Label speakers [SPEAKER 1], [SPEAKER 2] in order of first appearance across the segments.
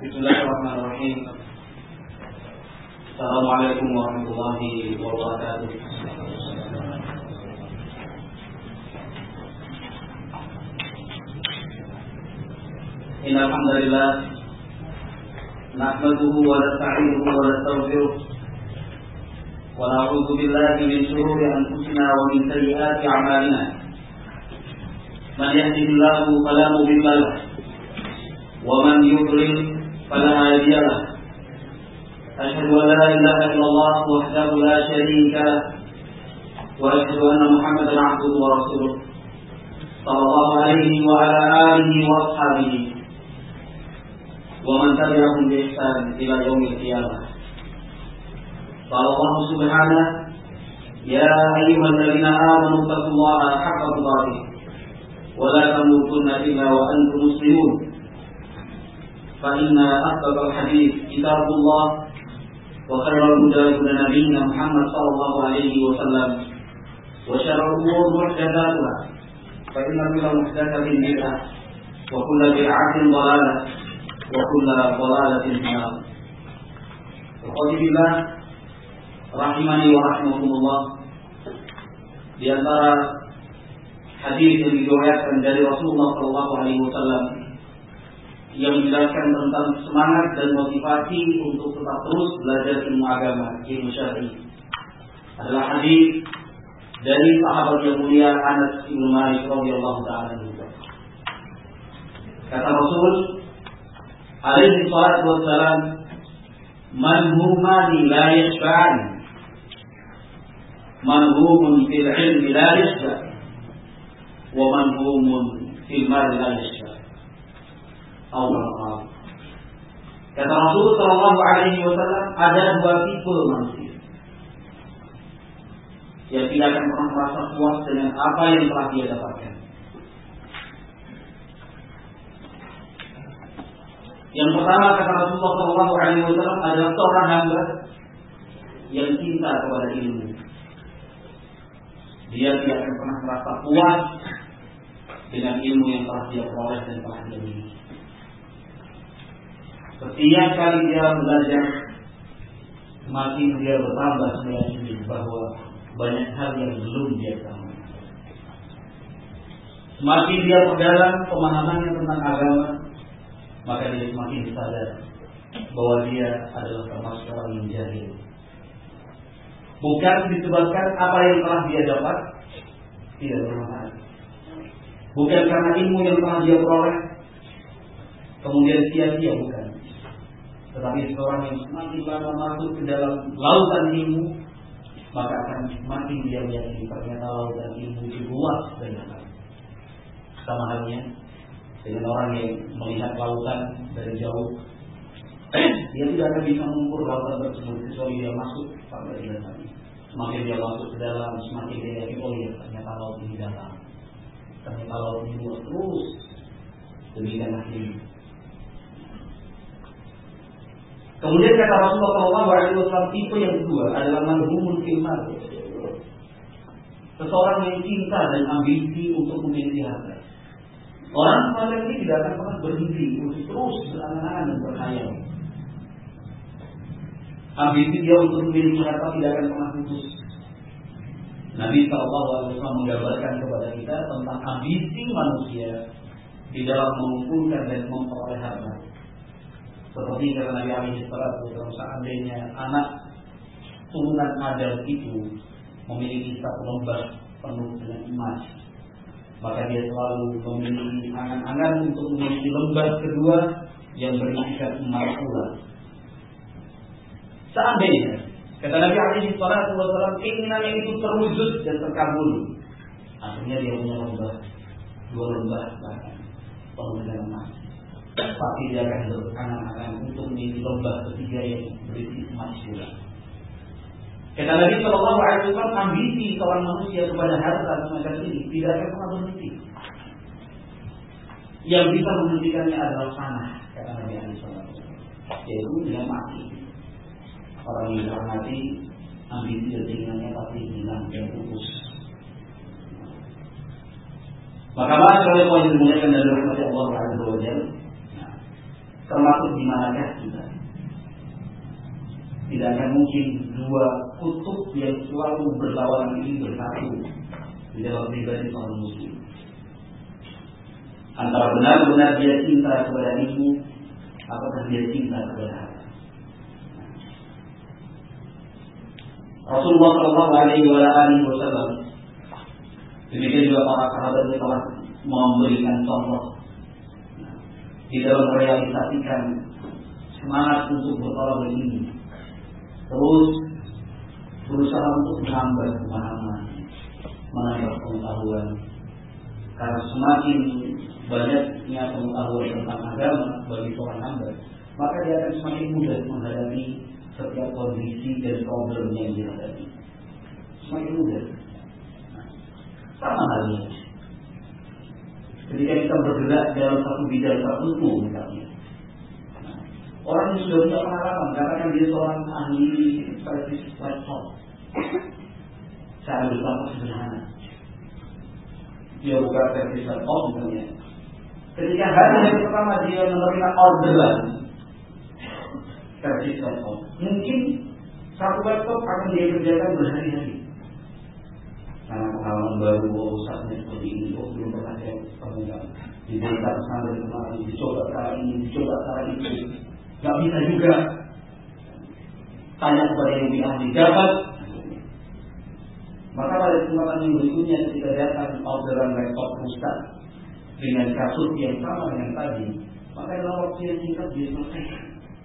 [SPEAKER 1] Bismillahirrahmanirrahim. Assalamualaikum warahmatullahi wabarakatuh. Innal hamdalillah nahmaduhu wa nasta'inuhu wa nastaghfiruh wa na'udzu billahi min shururi anfusina wa min sayyiati a'malina. Man yahdihillahu fala mudilla lahu wa man yudlil fala hadiya lahu. Asyhadu an la ilaha illallah wahdahu la syarika lahu wa asyhadu anna Muhammadan 'abduhu wa rasuluh sallallahu alaihi wa ala alihi wa ashabihi wa man tabi'ahum bi ihsan ila yaumil qiyamah. Qala Allah subhanahu ya ayyuhalladzina amanu taqullaha haqqa tuqatih wa la tamutunna illa wa antum muslimun. Fa inna asdaqal hadits kitabullah wa khairal huda huda nabiyyina Muhammad sallallahu alaihi wasallam wa syarrul umuri muhdatsatuha fa inna kulla muhdatsatin bid'ah wa kulla bid'atin dhalalah wa kulla dhalalatin finnar. Alhamdulillah rahimani wa rahimakumullah. Di antara hadis yang diriwayatkan dari Rasulullah sallallahu alaihi wasallam yang menjelaskan tentang semangat dan motivasi untuk tetap terus belajar ilmu agama, ilmu syar'i, adalah hadis dari sahabat yang mulia Anas bin Malik radhiyallahu ta'ala anhu. Kata Rasul alaihi salatu wassalam, man humani la yashba'an, man humun fil ilmi la yashba', wa man humun fil mali la yashba'. Allah. Kata Rasul sallallahu alaihi wasallam, ada dua tipe manusia yang tidak akan pernah merasa puas dengan apa yang telah dia dapatkan. Yang pertama, kata Rasulullah sallallahu alaihi wasallam, adalah seorang hamba yang cinta kepada ilmu. Dia tidak akan pernah merasa puas dengan ilmu yang telah dia peroleh dan telah dia miliki. Setiap kali dia belajar, semakin dia bertambah meyakini bahwa banyak hal yang belum dia tahu. Semakin dia perdalam pemahamannya tentang agama, maka dia semakin sadar bahwa dia adalah termasuk orang yang jahil. Bukan disebabkan apa yang telah dia dapat tidak bermanfaat, bukan karena ilmu yang telah dia peroleh kemudian sia-sia, bukan. Tetapi seorang yang semakin lama masuk ke dalam lautan ilmu, maka akan semakin dia meyakini ternyata lautan ilmu itu luas dan dalam. Sama halnya dengan orang yang melihat lautan dari jauh, dia tidak akan bisa mengukur lautan tersebut kecuali dia masuk pada dalam. Semakin dia masuk ke dalam, semakin dia yakin, oh iya, ternyata laut ini dalam, ternyata laut ini luas. Terus demikianlah ini. Kemudian kata Rasulullah sallallahu alaihi wasallam, tipe yang kedua adalah manhumul fil mal. Seseorang yang cinta dan ambisi untuk memiliki harta. Orang semacam ini tidak akan pernah berhenti untuk terus berangan-angan dan berkhayal. Ambisi dia untuk memiliki harta tidak akan pernah putus. Nabi sallallahu alaihi wasallam menggambarkan kepada kita tentang ambisi manusia di dalam mengumpulkan dan memperoleh harta. Seperti kata Nabi alaihi salatu wasallam, seandainya anak turunan Adam itu memiliki satu lembah penuh dengan emas, maka dia selalu memiliki angan-angan untuk memiliki lembah kedua yang berisikan emas pula. Seandainya, kata Nabi alaihi salatu wasallam, keinginannya itu terwujud dan terkabul, akhirnya dia punya lembah, dua lembah bahkan penuh dengan emas, pasti dia akan berangan-angan untuk memiliki lembah ketiga yang berisi emas pula. Kata Nabi sallallahu alaihi wasallam, ambisi seorang manusia kepada harta semacam ini tidak akan pernah berhenti. Yang bisa menghentikannya adalah sanah, kata Nabi alaihi wasallam, yaitu dengan mati. Orang yang sudah mati, ambisi dan keinginannya pasti hilang dan pupus. Maka kalau yang dimuliakan dari rahmat Allah Azza wa Jalla, termasuk di manakah kita. Tidak akan mungkin dua kutub yang selalu berlawanan ini bersatu di dalam pribadi seorang muslim. Antara benar-benar dia cinta kepada ilmu, apakah dia cinta kepada harta. Rasulullah SAW, demikian juga para sahabat telah memberikan contoh di dalam merealisasikan semangat untuk bertolak ini, terus berusaha untuk menambah pemahaman, menambah pengetahuan. Karena semakin banyaknya pengetahuan tentang agama bagi seorang hamba, maka dia akan semakin mudah menghadapi setiap kondisi dan problem yang dihadapi. Semakin mudah. Sama halnya ketika kita bergerak dalam satu bidang tertentu misalnya, orang yang sudah punya pengalaman, katakan dia seorang ahli servis laptop, cara berlaku sederhana, dia buka servis laptop misalnya. Ketika hari pertama dia menerima orderan servis laptop, mungkin satu laptop akan dia kerjakan berhari-hari. Karena pengalaman baru, usahanya seperti ini, belum pernah saya temukan. Dibongkar sana dan kemari, dicoba cara ini, dicoba cara itu, nggak bisa juga. Tanya kepada yang lebih ahli, dapat. Maka pada kesempatan yang berikutnya ketika datang orderan laptop rusak dengan kasus yang sama dengan tadi, maka dalam waktu yang singkat dia selesaikan.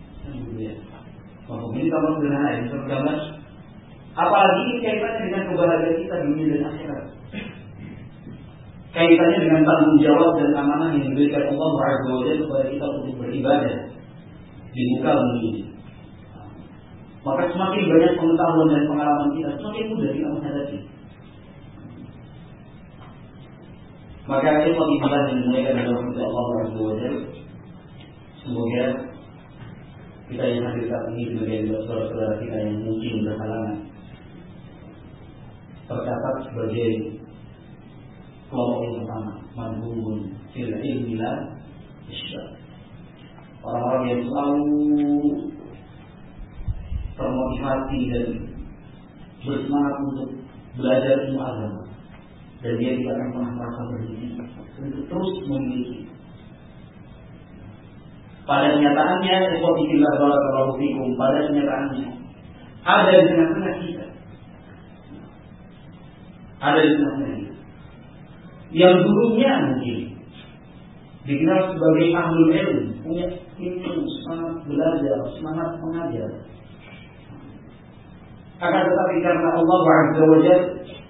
[SPEAKER 1] Maka ini tambah sederhana, bisa bergambar. Apalagi ini kaitannya dengan kebahagiaan kita dunia dan akhirat. Kaitannya dengan tanggung jawab dan amanah yang diberikan Allah Azza wa Jalla kepada kita untuk beribadah di muka bumi ini. Maka semakin banyak pengetahuan dan pengalaman kita, semakin mudah kita menghadapi. Maka itu ibadah yang dimuliakan dalam hati Allah Azza wa Jalla. Semoga kita yang hadir saat ini sebagai saudara-saudara kita yang mungkin berhalangan tercatat sebagai kelompok yang pertama, madhumun fil ilmi la isyrak. Orang-orang yang selalu termotivasi dan bersemangat untuk belajar ilmu agama, dan dia tidak akan pernah merasa berhenti untuk terus memiliki. Pada kenyataannya, ikhwati fillah barakallahu fikum, pada kenyataannya ada di tengah-tengah kita. Ada di tengah-tengah kita yang dulunya mungkin dikenal sebagai ahlul ilm, punya ilmu, semangat belajar, semangat mengajar. Akan tetapi karena Allah Azza wa Jalla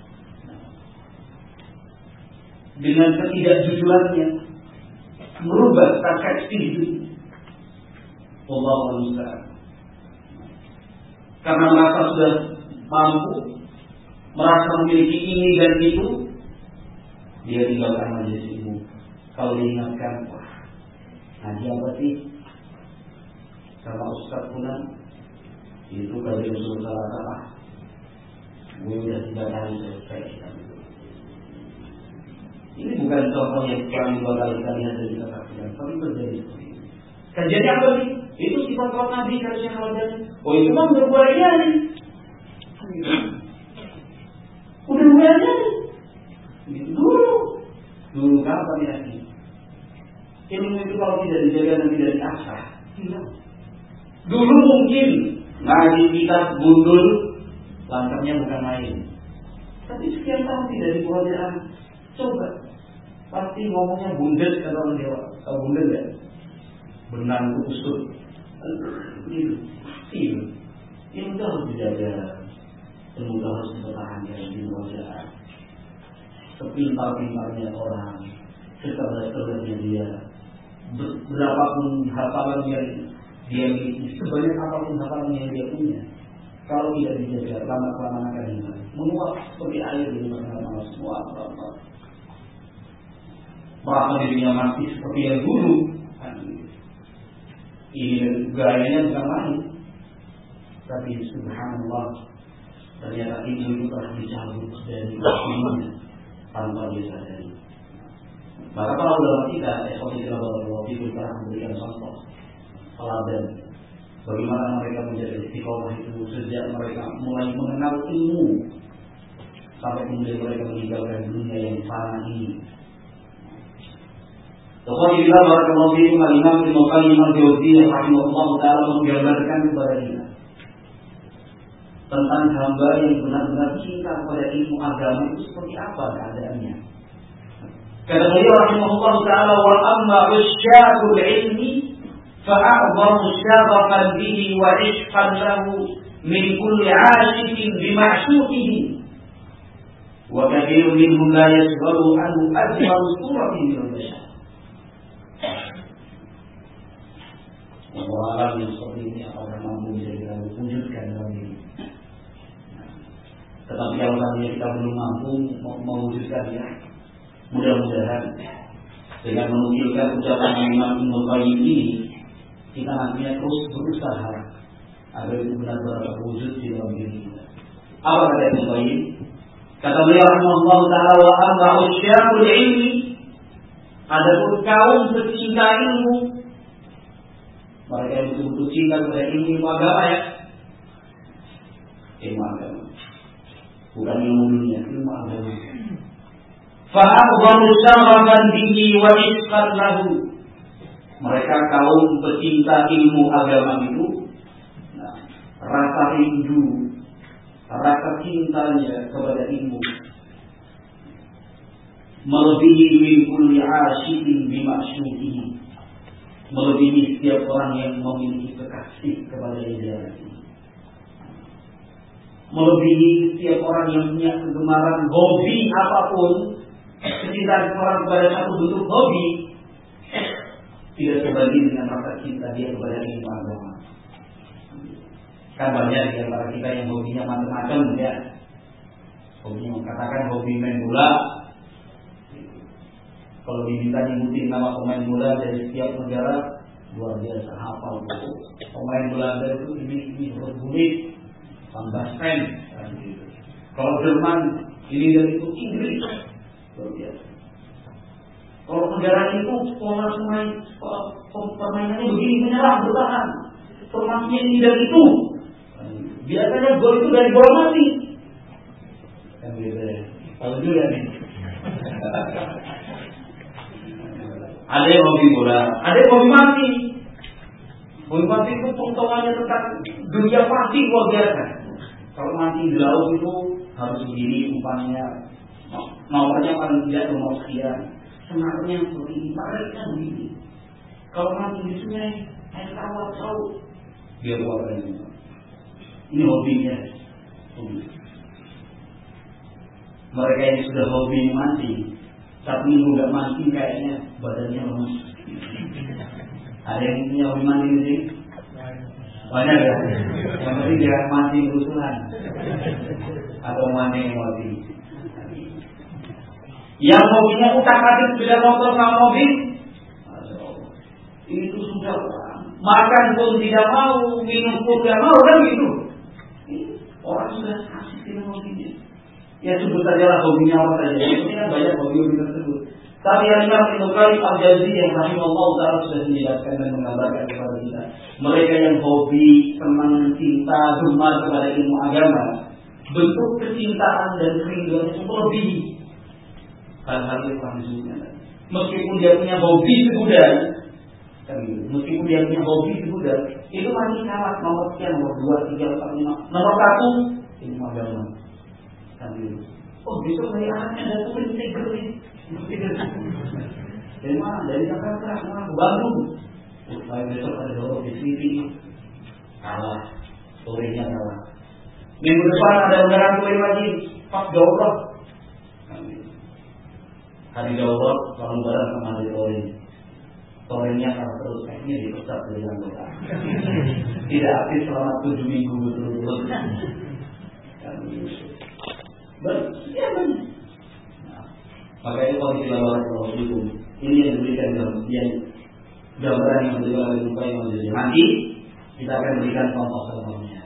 [SPEAKER 1] dengan ketidakjujurannya merubah persepsi hidup. Wallahu musta'an. Karena merasa sudah mampu, merasa memiliki ini dan itu, dia tinggalkan majelis ilmu. Kalau diingatkan, wah, ngaji apa sih? Sama Ustaz Fulan, itu kalau dia suruh salah kata, gue udah 3 kali selesai. Ini bukan contoh yang sekali 2 kali kita lihat dan kita saksikan, tapi terjadi seperti ini. Terjadi apa sih? Itu sifat Nabi kata Syekh Al-Albani. Oh itu mah udah mulai nih. Udah mulai nih. Dulu kapan ya ini? Ilmu itu kalau tidak dijaga dan tidak diasah, hilang. Dulu mungkin ngaji kitab gundul, langkahnya bukan main. Tapi sekian tahun tidak dibuat. Coba, pasti ngomongnya bundel kata orang Jawa. Tahu bundel ya? Benang kusut. Ilmu harus dijaga, ilmu harus dipertahankan di wajah. Sepintar-pintarnya orang, secerdas-cerdasnya dia, berapapun hafalan yang dia miliki, sebanyak apapun hafalan yang dia punya, kalau tidak dijaga, lama-kelamaan akan hilang, menguap seperti air di mana-mana semua. Merasa dirinya masih seperti yang dulu. Ini gayanya bukan lain, tapi subhanallah, ternyata ilmu itu telah dicabut dari ilmunya tanpa dia sadari. Maka para ulama kita, Ikhwati fillah barakallahu fikum, telah memberikan contoh teladan bagaimana mereka menjadi istiqomah itu sejak mereka mulai mengenal ilmu sampai kemudian mereka meninggalkan dunia yang fana ini. Alhamdulillah barakallahu fiikum. Al-Imam Ibnu Qayyim al-Jauziyah rahimahullah taala menggambarkan kepada kita tentang hamba yang benar-benar cinta kepada ilmu agama itu seperti apa keadaannya. Kata beliau rahimahullah taala, wa amma usyaqul ilmi fa'a'dhamu syagafan bihi wa 'ishqan lahu min kulli 'ashiqin bi ma'shuqihi wa kathirun minhum la yashghalu anhu ajmalu suratin min al-bashar. Orang yang seperti ini orang mampu bisa kita wujudkan dalam diri. Tetapi kalau kita belum mampu mewujudkannya, mudah-mudahan dengan menukilkan ucapan Imam Ibnu Qayyim ini, kita nantinya terus berusaha agar itu benar-benar terwujud di dalam diri kita. Apa kata Ibnu Qayyim? Kata beliau rahimahullah taala, wa amma usyaqul ilmi, adapun kaum pecinta ilmu, mereka yang betul-betul cinta kepada ilmu agama ya, ilmu agama, bukan ilmu dunia, ilmu agama. Fa'adhamu syaghaban bihi wa 'ishqan lahu. Mereka kaum pecinta ilmu agama itu, rasa rindu, rasa cintanya kepada ilmu melebihi min kulli 'ashiqin bi ma'shuqihi, melebihi setiap orang yang memiliki kekasih kepada dia, melebihi setiap orang yang punya kegemaran hobi apapun. Kecintaan orang kepada satu bentuk hobi tidak sebanding dengan rasa cinta dia kepada ilmu agama. Kan banyak di antara kita yang hobinya macam-macam ya. Hobinya katakan hobi main bola. Kalau diminta nyebutin nama pemain bola dari setiap negara, luar biasa hafal. Pemain bola itu ini berbulik, tambah pen. Kalau Jerman ini dan itu Inggris. Kalau negara itu pola permainannya begini, menyerang, bertahan, formasinya ini dan itu. Biasanya gol itu dari bola mati. Kan gitu ya. Tahu juga nih. Ada yang hobi bola, ada yang hobi mati. Hobi mati itu pengetahuannya tentang dunia pasti luar biasa. Kalau mati di laut itu harus begini umpannya. Nomornya paling tidak nomor sekian, senarnya seperti ini, mereka begini. Kalau mati di sungai, air tawar tahu, biar warna ini. Ini hobinya. Mereka yang sudah hobi mati, tapi nggak mati kayaknya badannya lemas. Ada yang punya hobi mati di sini? Banyak ya. Yang penting dia mati berusuhan atau mati emosi. Yang hobinya utak-atik sepeda motor sama mobil, itu sudah makan pun tidak mau, minum pun tidak mau, kan gitu. Orang sudah asik dengan hobinya. Ya sebut sajalah hobinya apa saja. Ini kan banyak hobi-hobi tersebut. Tapi yang Ibnu Qayyim al-Jauziyah rahimahullah taala sudah menjelaskan dan menggambarkan kepada kita, mereka yang hobi, senang, cinta, gemar kepada ilmu agama, bentuk kecintaan dan kerinduan itu lebih hal-hal yang kurang disebutkan. Meskipun dia punya hobi segudang, kan gitu. Meskipun dia punya hobi segudang, itu masih kalah nomor sekian, nomor 2, 3, 4, 5. Nomor 1 ilmu agama. Kan gitu. Oh, besok dari anaknya ada tulis integer nih. Dari mana? Dari Jakarta, ke Bandung. Saya besok ada doa di sini. Kalah, sorenya kalah. Minggu depan ada undangan kue lagi, pas jawab. Hari jawab, kalau barang sama hari sore. Sorenya kalau terus kayaknya dipecat dari anggota. Tidak aktif selama 7 minggu betul-betul. Iya benar. Maka itu kalau kita itu ini yang diberikan yang gambaran yang diberikan oleh Ibnu Qayyim al-Jauziyah. Nanti kita akan berikan contoh-contohnya.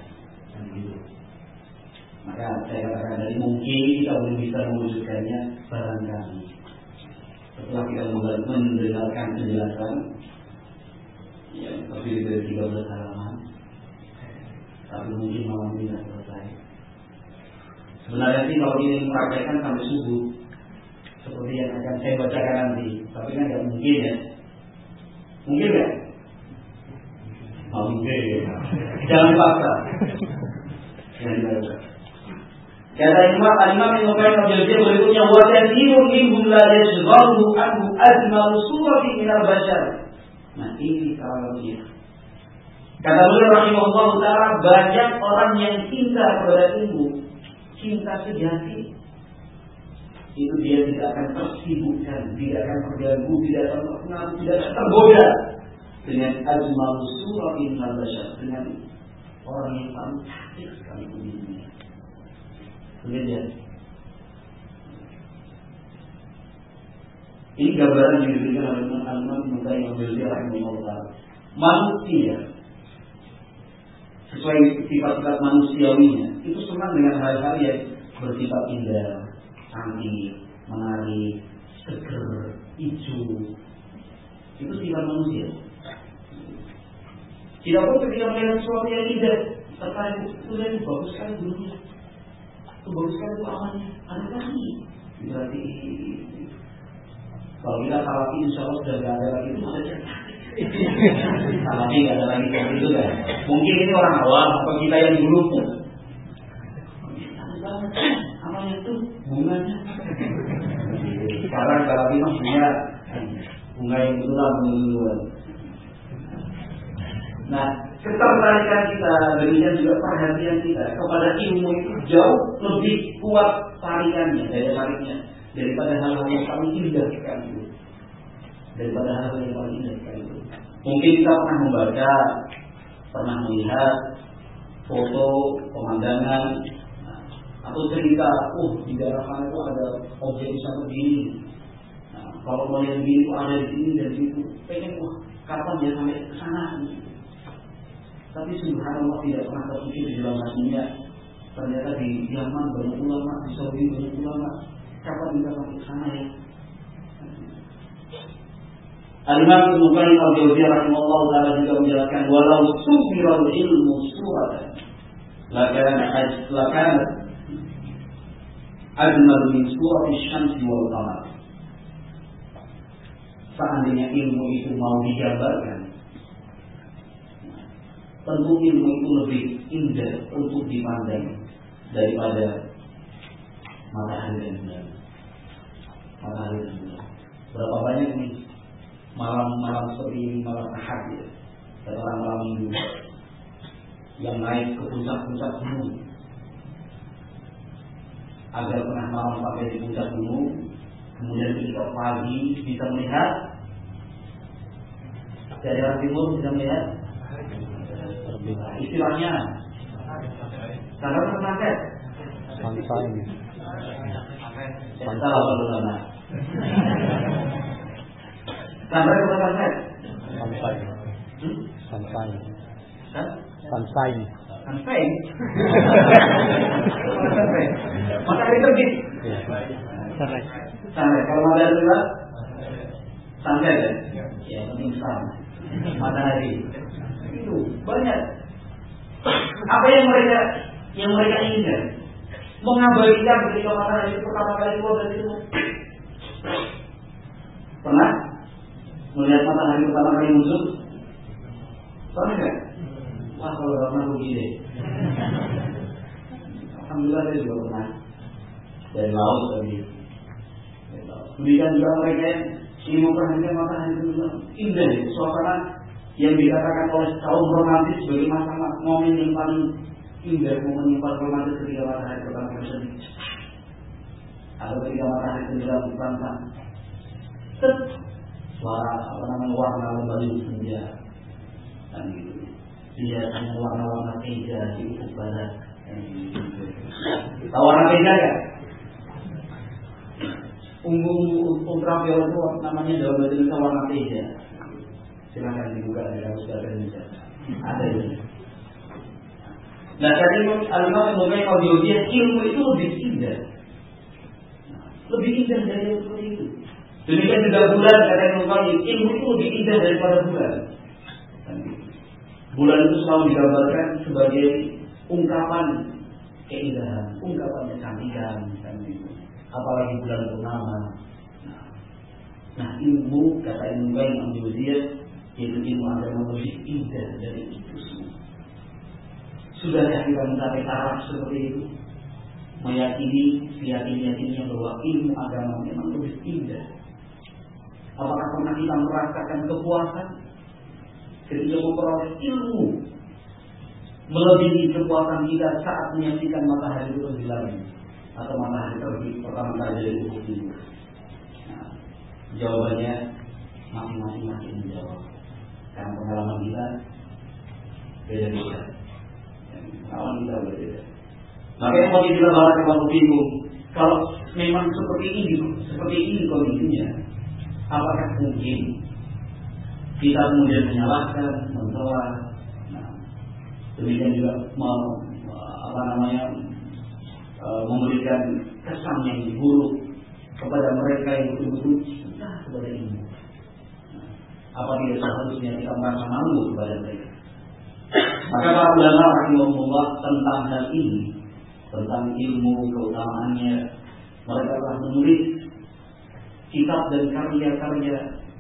[SPEAKER 1] Maka saya katakan dari mungkin kita belum bisa mewujudkannya barangkali. Setelah kita mendengarkan penjelasan Ya, lebih dari 13 halaman. Tapi mungkin malam ini tidak selesai. Sebenarnya sih kalau ini mempraktekkan sampai subuh, seperti yang akan saya bacakan nanti. Tapi kan tidak mungkin ya. Mungkin nggak? Mungkin. Jangan dipaksa. Jangan dipaksa. Kata Imam Ibnu Qayyim al-Jauziyah berikutnya, wa katsirun minhum la yashghalu anhu ajmalu surati min al-bashar. Nah, ini salahnya. Kata beliau rahimahullah taala, banyak orang yang cinta kepada ilmu, cinta sejati, itu dia tidak akan tersibukkan, tidak akan terganggu, tidak akan terpengaruh, tidak akan tergoda dengan ajmalu surati min al-bashar, dengan orang yang paling cantik sekali di dunia. Lihat. Ini gambaran yang diberikan oleh Imam Ibnu Qayyim al-Jauziyah rahimahullah. Manusia sesuai sifat-sifat manusiawinya itu senang dengan hal-hal yang bersifat indah, cantik, menarik, seger, hijau. Itu sifat manusia. Tidak pun ketika melihat sesuatu yang indah, tertarik, itu bagus sekali dulunya. Itu bagus sekali itu amannya, ada lagi. Berarti kalau kita salafi insya Allah sudah tidak ada lagi itu maksudnya salafi tidak ada lagi seperti itu kan. Mungkin ini orang awam atau kita yang dulu pun amalnya itu bunganya. Sekarang salafi mah punya bunga yang betulan menurut. Nah, ketertarikan kita, demikian juga perhatian kita kepada ilmu itu jauh lebih kuat tarikannya, daya tariknya daripada hal-hal yang paling indah sekali. Daripada hal-hal yang paling indah sekali. Mungkin kita pernah membaca, pernah melihat foto pemandangan, atau cerita, di daerah sana itu ada objek wisata begini. Nah, kalau mau lihat begini itu ada di sini dan di situ. Pengen kapan dia sampai ke sana? Tapi subhanallah tidak pernah terpikir di dalam hatinya. Ternyata di Yaman banyak ulama, di Saudi banyak ulama. Kapan kita sampai ke sana ya? Al-Imam Ibnu Qayyim al-Jauziyah rahimahullah taala juga menjelaskan, walau sufiral ilmu suratan lakana ajmal min surati syamsi wal qamar. Seandainya ilmu itu mau digambarkan, tentu ilmu itu lebih indah untuk dipandang daripada matahari dan bulan. Matahari dan bulan. Berapa banyak nih malam-malam seperti ini, malam Ahad ya, dan malam Minggu yang naik ke puncak-puncak gunung. Agar pernah malam sampai di puncak gunung, kemudian ketika pagi bisa melihat dari arah timur, bisa melihat istilahnya karena sunset. Salah kalau sana. Sampai ke sunset. Sampai. Matahari terbit. Sampai. Kalau matahari terbit, sampai kan? Ya, penting sama. Matahari. Itu banyak. Apa yang mereka inginkan? Mengabaikan ketika matahari itu pertama kali keluar dari itu. Pernah melihat matahari pertama kali muncul? Pernah nggak? Wah, kalau pernah begini. Alhamdulillah saya juga pernah. Dari laut tadi. Demikian juga mereka yang ingin memperhatikan matahari itu indah, suasana yang dikatakan oleh kaum romantis sebagai masalah momen yang paling indah, momen yang paling romantis ketika matahari pertama kali terbit, atau ketika matahari tenggelam di pantai. Suara warna lembaga senja dan gitu. Lihat hanya warna-warna teja di ufuk barat. Tahu warna teja kan? Ungu ultraviolet itu namanya dalam bahasa Indonesia warna teja. Silakan dibuka di dalam bahasa Indonesia. Ada ini. Nah, tadi Al-Imam Ibnu Qayyim al-Jauziyah, ilmu itu lebih indah. Lebih indah dari yang seperti itu. Demikian juga bulan, kata Ibnu Qayyim, ilmu itu lebih indah daripada bulan. Bulan itu selalu digambarkan sebagai ungkapan keindahan, ungkapan kecantikan, apalagi bulan purnama. Nah, ilmu, kata Ibnu Qayyim al-Jauziyah, yaitu ilmu agama lebih indah dari itu semua. Sudahkah kita mencapai taraf seperti itu? Meyakini, yakin-yakinnya bahwa ilmu agama memang lebih indah. Apakah pernah kita merasakan kepuasan ketika memperoleh ilmu melebihi kepuasan kita saat menyaksikan matahari turun di langit atau matahari terbit pertama kali dari ufuk timur? Nah, jawabannya masing-masing masih menjawab. Karena pengalaman kita beda-beda. Pengalaman kita berbeda. Makanya kalau kita bahas waktu itu, kalau memang seperti ini kondisinya, apakah mungkin kita kemudian menyalahkan, mencela? Nah, demikian juga memberikan kesan yang buruk kepada mereka yang betul-betul cinta kepada ilmu. Apa tidak seharusnya kita merasa malu kepada mereka? Maka para ulama rahimahullah tentang hal ini, tentang ilmu keutamaannya, mereka telah menulis kitab dan karya-karya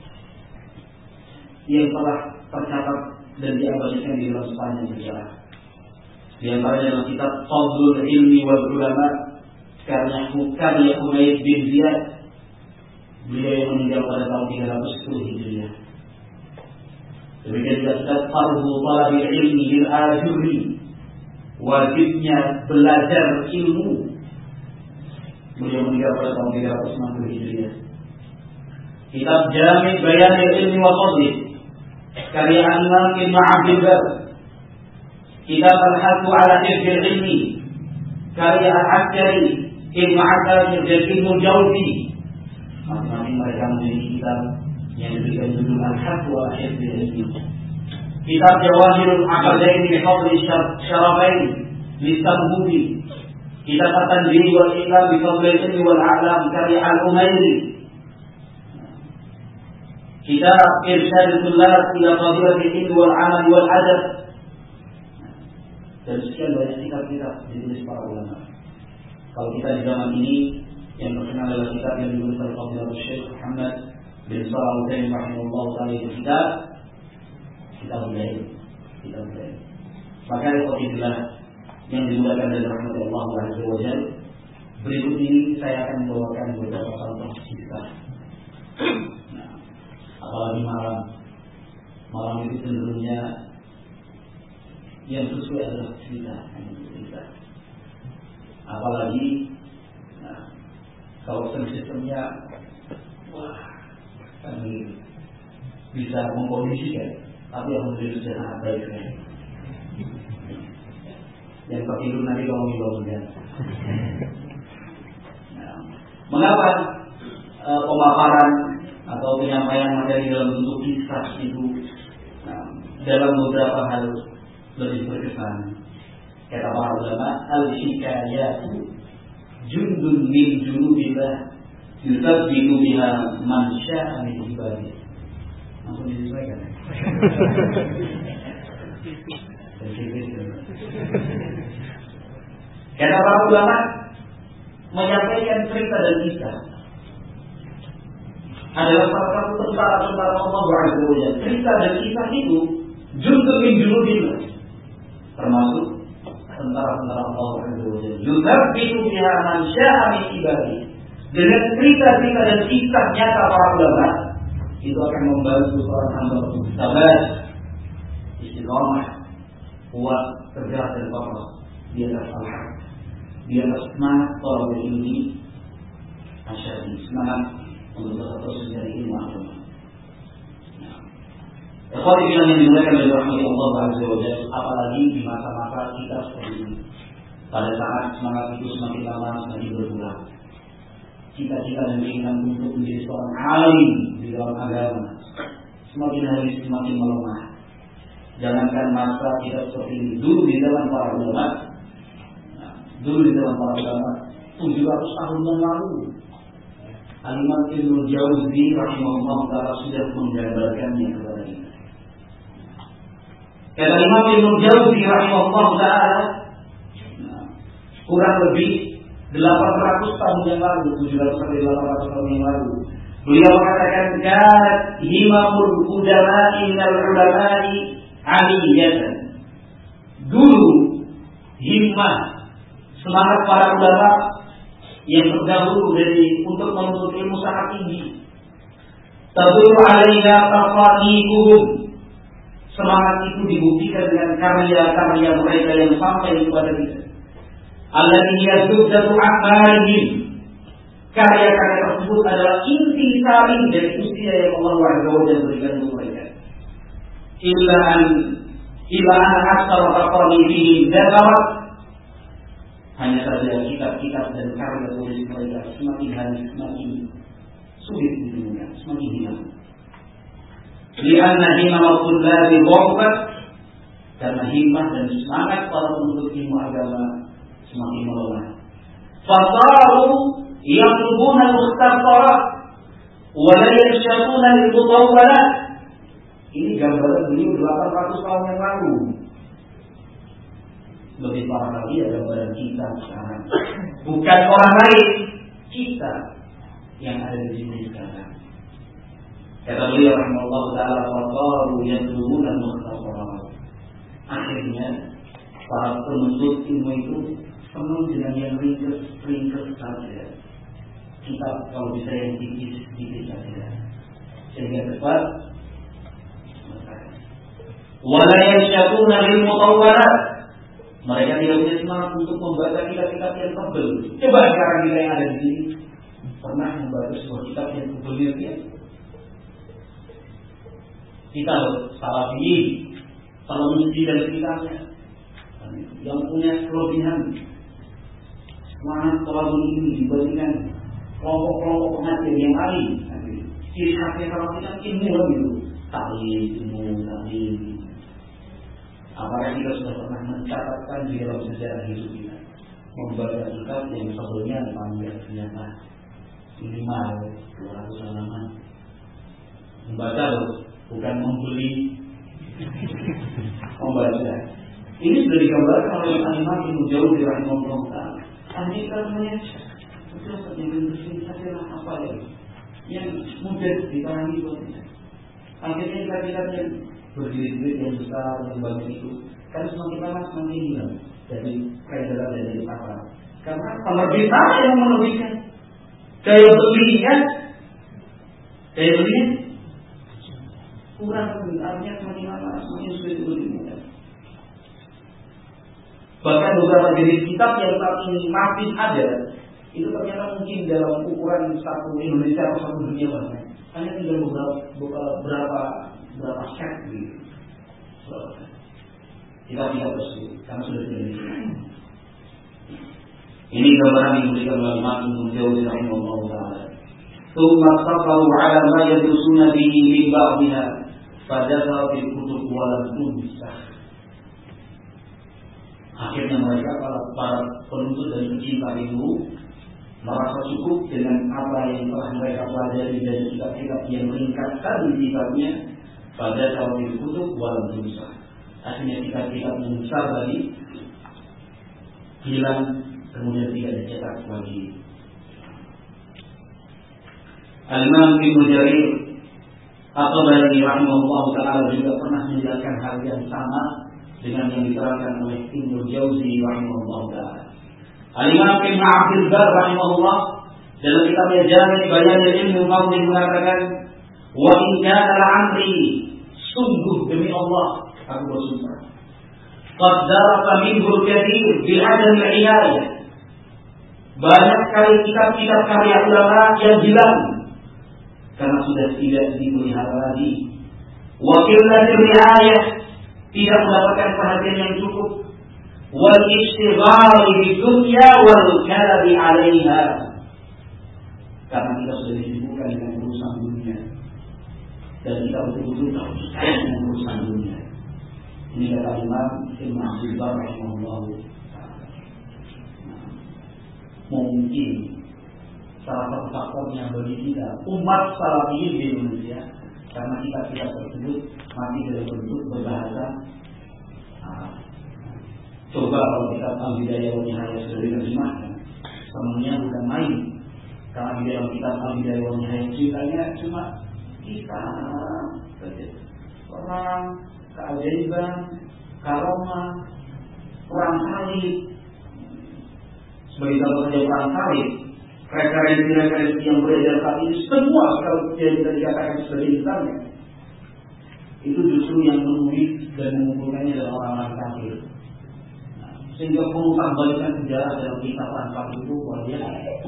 [SPEAKER 1] yang telah tercatat dan diabadikan di dalam sepanjang sejarah. Di antaranya dalam kitab Fadlul Ilmi wal Ulama karya Humayd bin Ziyad, beliau yang meninggal pada tahun 310 Hijriah. Demikian juga kitab Fardhu Thalabil Ilmi lil Ajuri, wajibnya belajar ilmu, beliau meninggal pada tahun 360 Hijriah. Kitab Jami' Bayanil Ilmi wa Fadlih karya Imam Ibnu Abdul Bar. Kitab Al-Hathu ala Hifdzil Ilmi karya Al-Askari, Ibnu Abbas dan Ibnu Jauzi. Masing-masing mereka memiliki kitab yang diberikan judul Al-Hathu ala Hifdzil Ilmi. Kitab Jawahirul Aqdain fi Fadli Syarafain Lisambudi. Kitab At-Tanbih wal Iqam bi Fadlil Ilmi wal A'lam karya Al-Umayri. Kitab Irsyadul Tullab ila Fadilatil Ilmi wal Amal wal Adab. Dan sekian banyak kitab-kitab ditulis para ulama. Kalau kita di zaman ini yang terkenal adalah kitab yang ditulis oleh Fadilatul Syekh Muhammad bin Shalih Al-Utsaimin rahimahullah taala, itu kitab budaya. Maka alhamdulillah yang dimulakan dari rahmat Allah Azza wa Jalla, berikut ini saya akan membawakan beberapa contoh kisah. Apalagi malam itu cenderungnya yang sesuai adalah cerita. Apalagi kalau sistemnya kami bisa mengkondisikan, tapi alhamdulillah sudah sangat baik. Yang tertidur nanti kalau dibangunkan. Mengapa pemaparan atau penyampaian materi dalam bentuk kisah itu dalam beberapa hal lebih berkesan? Kata para ulama, al-hikayatu jundun min junudillah yusabbitu biha man syaa min ibadihi. Langsung disesuaikan. Kata para ulama, menyampaikan cerita dan kisah adalah salah satu tentara Allah Azza wa Jalla. Cerita dan kisah itu jundun min junudillah, termasuk tentara Allah Azza wa Jalla. Yusabbitu biha man syaa min ibadihi. Dengan cerita-cerita dan kisah nyata para ulama itu akan membantu seorang hamba untuk sabar, istiqamah, kuat, tegar dan kokoh di atas al-haq, di atas semangat thalabul ilmi asyari, semangat untuk terus mencari ilmu agama. Ikhwati fillah yang dimuliakan oleh Allah Azza wa Jalla, apalagi di masa-masa kita seperti ini, pada saat semangat itu semakin lama semakin berkurang, cita-cita dan keinginan untuk menjadi seorang alim di dalam agama semakin hari semakin melemah. Jangankan masa kita seperti ini, dulu di zaman para ulama, 700 tahun yang lalu, Al-Imam Ibnu Jauzi rahimahullah taala sudah menggambarkannya kepada kita. Kata Imam Ibnu Jauzi rahimahullah taala, kurang lebih 800 tahun yang lalu, 700 sampai 800 tahun yang lalu, beliau mengatakan kanat himamul udama'i minal ulama'i aliyatan. Dulu himmah semangat para ulama yang terdahulu dari untuk menuntut ilmu sangat tinggi. Tadullu 'alaiha tafaqihum. Semangat itu dibuktikan dengan karya-karya mereka yang sampai kepada kita. Allati yazuddu a'malihim. Karya-karya tersebut adalah inti sari dari usia yang Allah Azza wa Jalla berikan untuk mereka. Illa an aktsara taqalidihim dzakarat. Hanya saja kitab-kitab dan karya tulis mereka semakin hari semakin sulit ditemukan, semakin hilang. Lianna himmah tullabi dha'fat, karena himmah dan semangat para penuntut ilmu agama semakin melemah. Fasaru yatlubuna al-mukhtasarat wa la yashaquna al-mutawwalat. Ini gambaran beliau 800 tahun yang lalu. Lebih parah lagi ada gambaran kita sekarang. Bukan orang lain, kita yang ada di sini sekarang. Kata beliau rahimahullah ta'ala, faqalu yatlubuna al-mukhtasarat. Akhirnya para penuntut ilmu itu senang dengan yang ringkas saja. Kita kalau bisa yang tipis saja, sehingga cepat. Wala yashaquna lil mutawwalat. Mereka tidak punya semangat untuk membaca kitab-kitab yang tebal. Coba sekarang kita yang ada di sini pernah membaca sebuah kitab yang tebal ya? Kita Salafi, Salafi dan sekitarnya yang punya kelebihan semangat terlalu tinggi dibandingkan kelompok-kelompok pengajian yang lain. Ciri khasnya Salafi kan ilmu gitu, taklim. Apakah kita sudah pernah mencatatkan di dalam sejarah hidup kita membaca kitab yang sebelumnya panjang ternyata minimal 200 halaman? Membaca loh, bukan membeli. Membaca. Ini sudah digambarkan oleh Imam Ibnu Jauzi rahimahullah ta'ala. Kita semuanya sudah yang bersih saja apa ya yang mudah dipahami buat kita. Akhirnya kitab-kitab yang berdiri yang besar, yang banyak itu kan semakin lama semakin hilang dari peredaran dan dari pasar. Karena penerbitnya yang menerbitkan, daya belinya kurang, artinya semakin lama semakin sulit untuk dimulai. Bahkan beberapa jenis kitab yang saat ini masih ada itu ternyata mungkin dalam ukuran satu Indonesia atau satu dunia bahkan hanya tinggal berapa set gitu. Kita tidak tersebut karena sudah tidak bisa. Ini gambaran yang diberikan oleh Imam Ibnu Jauzi rahimahullah ta'ala. Tsumma safaru 'ala ma yadrusuna bihi min ba'dha fadara fil kutub wa lam tunsah. Akhirnya mereka para penuntut dan pecinta ilmu merasa cukup dengan apa yang telah mereka pelajari dari kitab-kitab yang ringkas tadi sifatnya. Pada tahun kutub walau tulisah. Akhirnya kitab-kitab yang besar tadi hilang, kemudian tidak dicetak lagi. Al-Imam Ibnu Jarir At-Tabari rahimahullah ta'ala juga pernah menjelaskan hal yang sama dengan yang diterangkan oleh Ibnu Jauzi rahimahullah ta'ala. Al-Imam Ibnu Abdul Bar rahimahullah dalam kitabnya Jami' Bayan Ilmu Fadl mengatakan, wa in kana al-amri, sungguh demi Allah aku bersumpah, qad daraka minhu al-kathir bi adam al-inayah. Banyak sekali kitab-kitab karya ulama yang hilang karena sudah tidak dipelihara lagi. Wa qillatir riayah, tidak mendapatkan perhatian yang cukup. Wal ishtighal bi dunya wal kalabi 'alaiha, karena kita sudah disibukkan dengan urusan dunia dan kita betul-betul dengan urusan dunia. Ini kata Imam Ibnu Abdul Bar rahimahullah. Mungkin salah satu faktornya bagi kita umat Salafiyin di Indonesia, karena kita tersebut masih dalam bentuk berbahasa Coba kalau kita Al-Bidayah wa Nihayah sudah diterjemahkan, semuanya bukan main. Karena di dalam kitab Al-Bidayah wa Nihayah ceritanya cuma kisah saja, perang, keajaiban, karomah, perang salib. Sebagai contoh saja perang salib, referensi yang beredar saat ini semua kalau bisa dikatakan sebagai Islamnya, itu justru yang menulis dan mengumpulkannya adalah orang-orang kafir. Sehingga pemutar balikan sejarah dalam kitab perang salib itu luar biasa.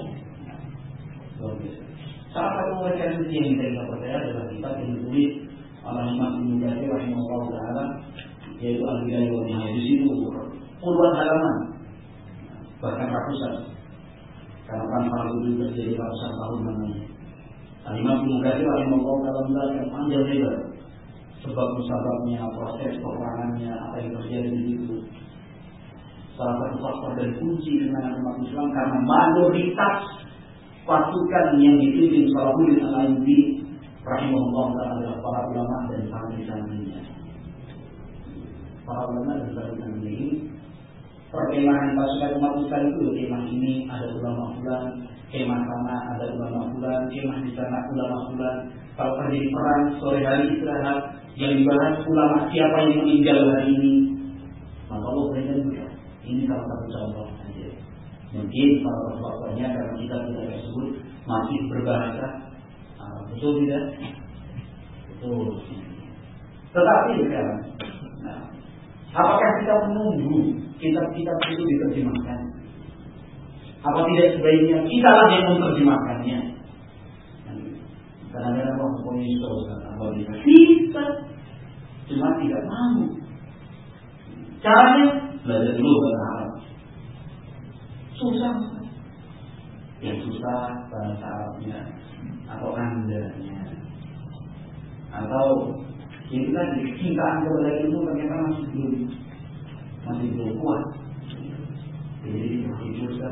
[SPEAKER 1] Salah satu referensi yang bisa kita percaya adalah kitab yang ditulis oleh Imam Ibnu Katsir rahimahullah taala, yaitu Al-Bidayah wa Nihayah. Di situ puluhan halaman, bahkan ratusan, karena perang itu terjadi ratusan tahun lamanya. Imam Ibnu Katsir rahimahullah taala menjelaskan panjang lebar sebab-sebabnya, proses peperangannya, apa yang terjadi di situ. Salah satu faktor dan kunci kemenangan umat Islam karena mayoritas pasukan yang dipimpin Salahuddin Al-Ayyubi rahimahullah taala adalah para ulama dan santri-santrinya. Para ulama dan santri-santrinya ini, perkemahan pasukan umat Islam itu, kemah ini ada ulama fulan, kemah sana ada ulama fulan, kemah di sana ulama fulan. Kalau terjadi perang sore hari istirahat, yang dibahas ulama siapa yang meninggal hari ini. Maka Allah berikan juga. Ini salah satu contoh saja. Mungkin salah satu faktornya karena kita tidak tersebut masih berbahasa betul tidak? Betul. Tetapi sekarang, apakah kita menunggu kitab-kitab itu diterjemahkan? Apa tidak sebaiknya kita lah yang menerjemahkannya? Kadang-kadang orang punya apa bisa, cuma tidak mau. Caranya belajar dulu bahasa Arab. Susah. Yang susah bahasa Arabnya atau andanya, atau ini tadi kecintaan kepada ilmu ternyata masih belum kuat. Jadi masih susah.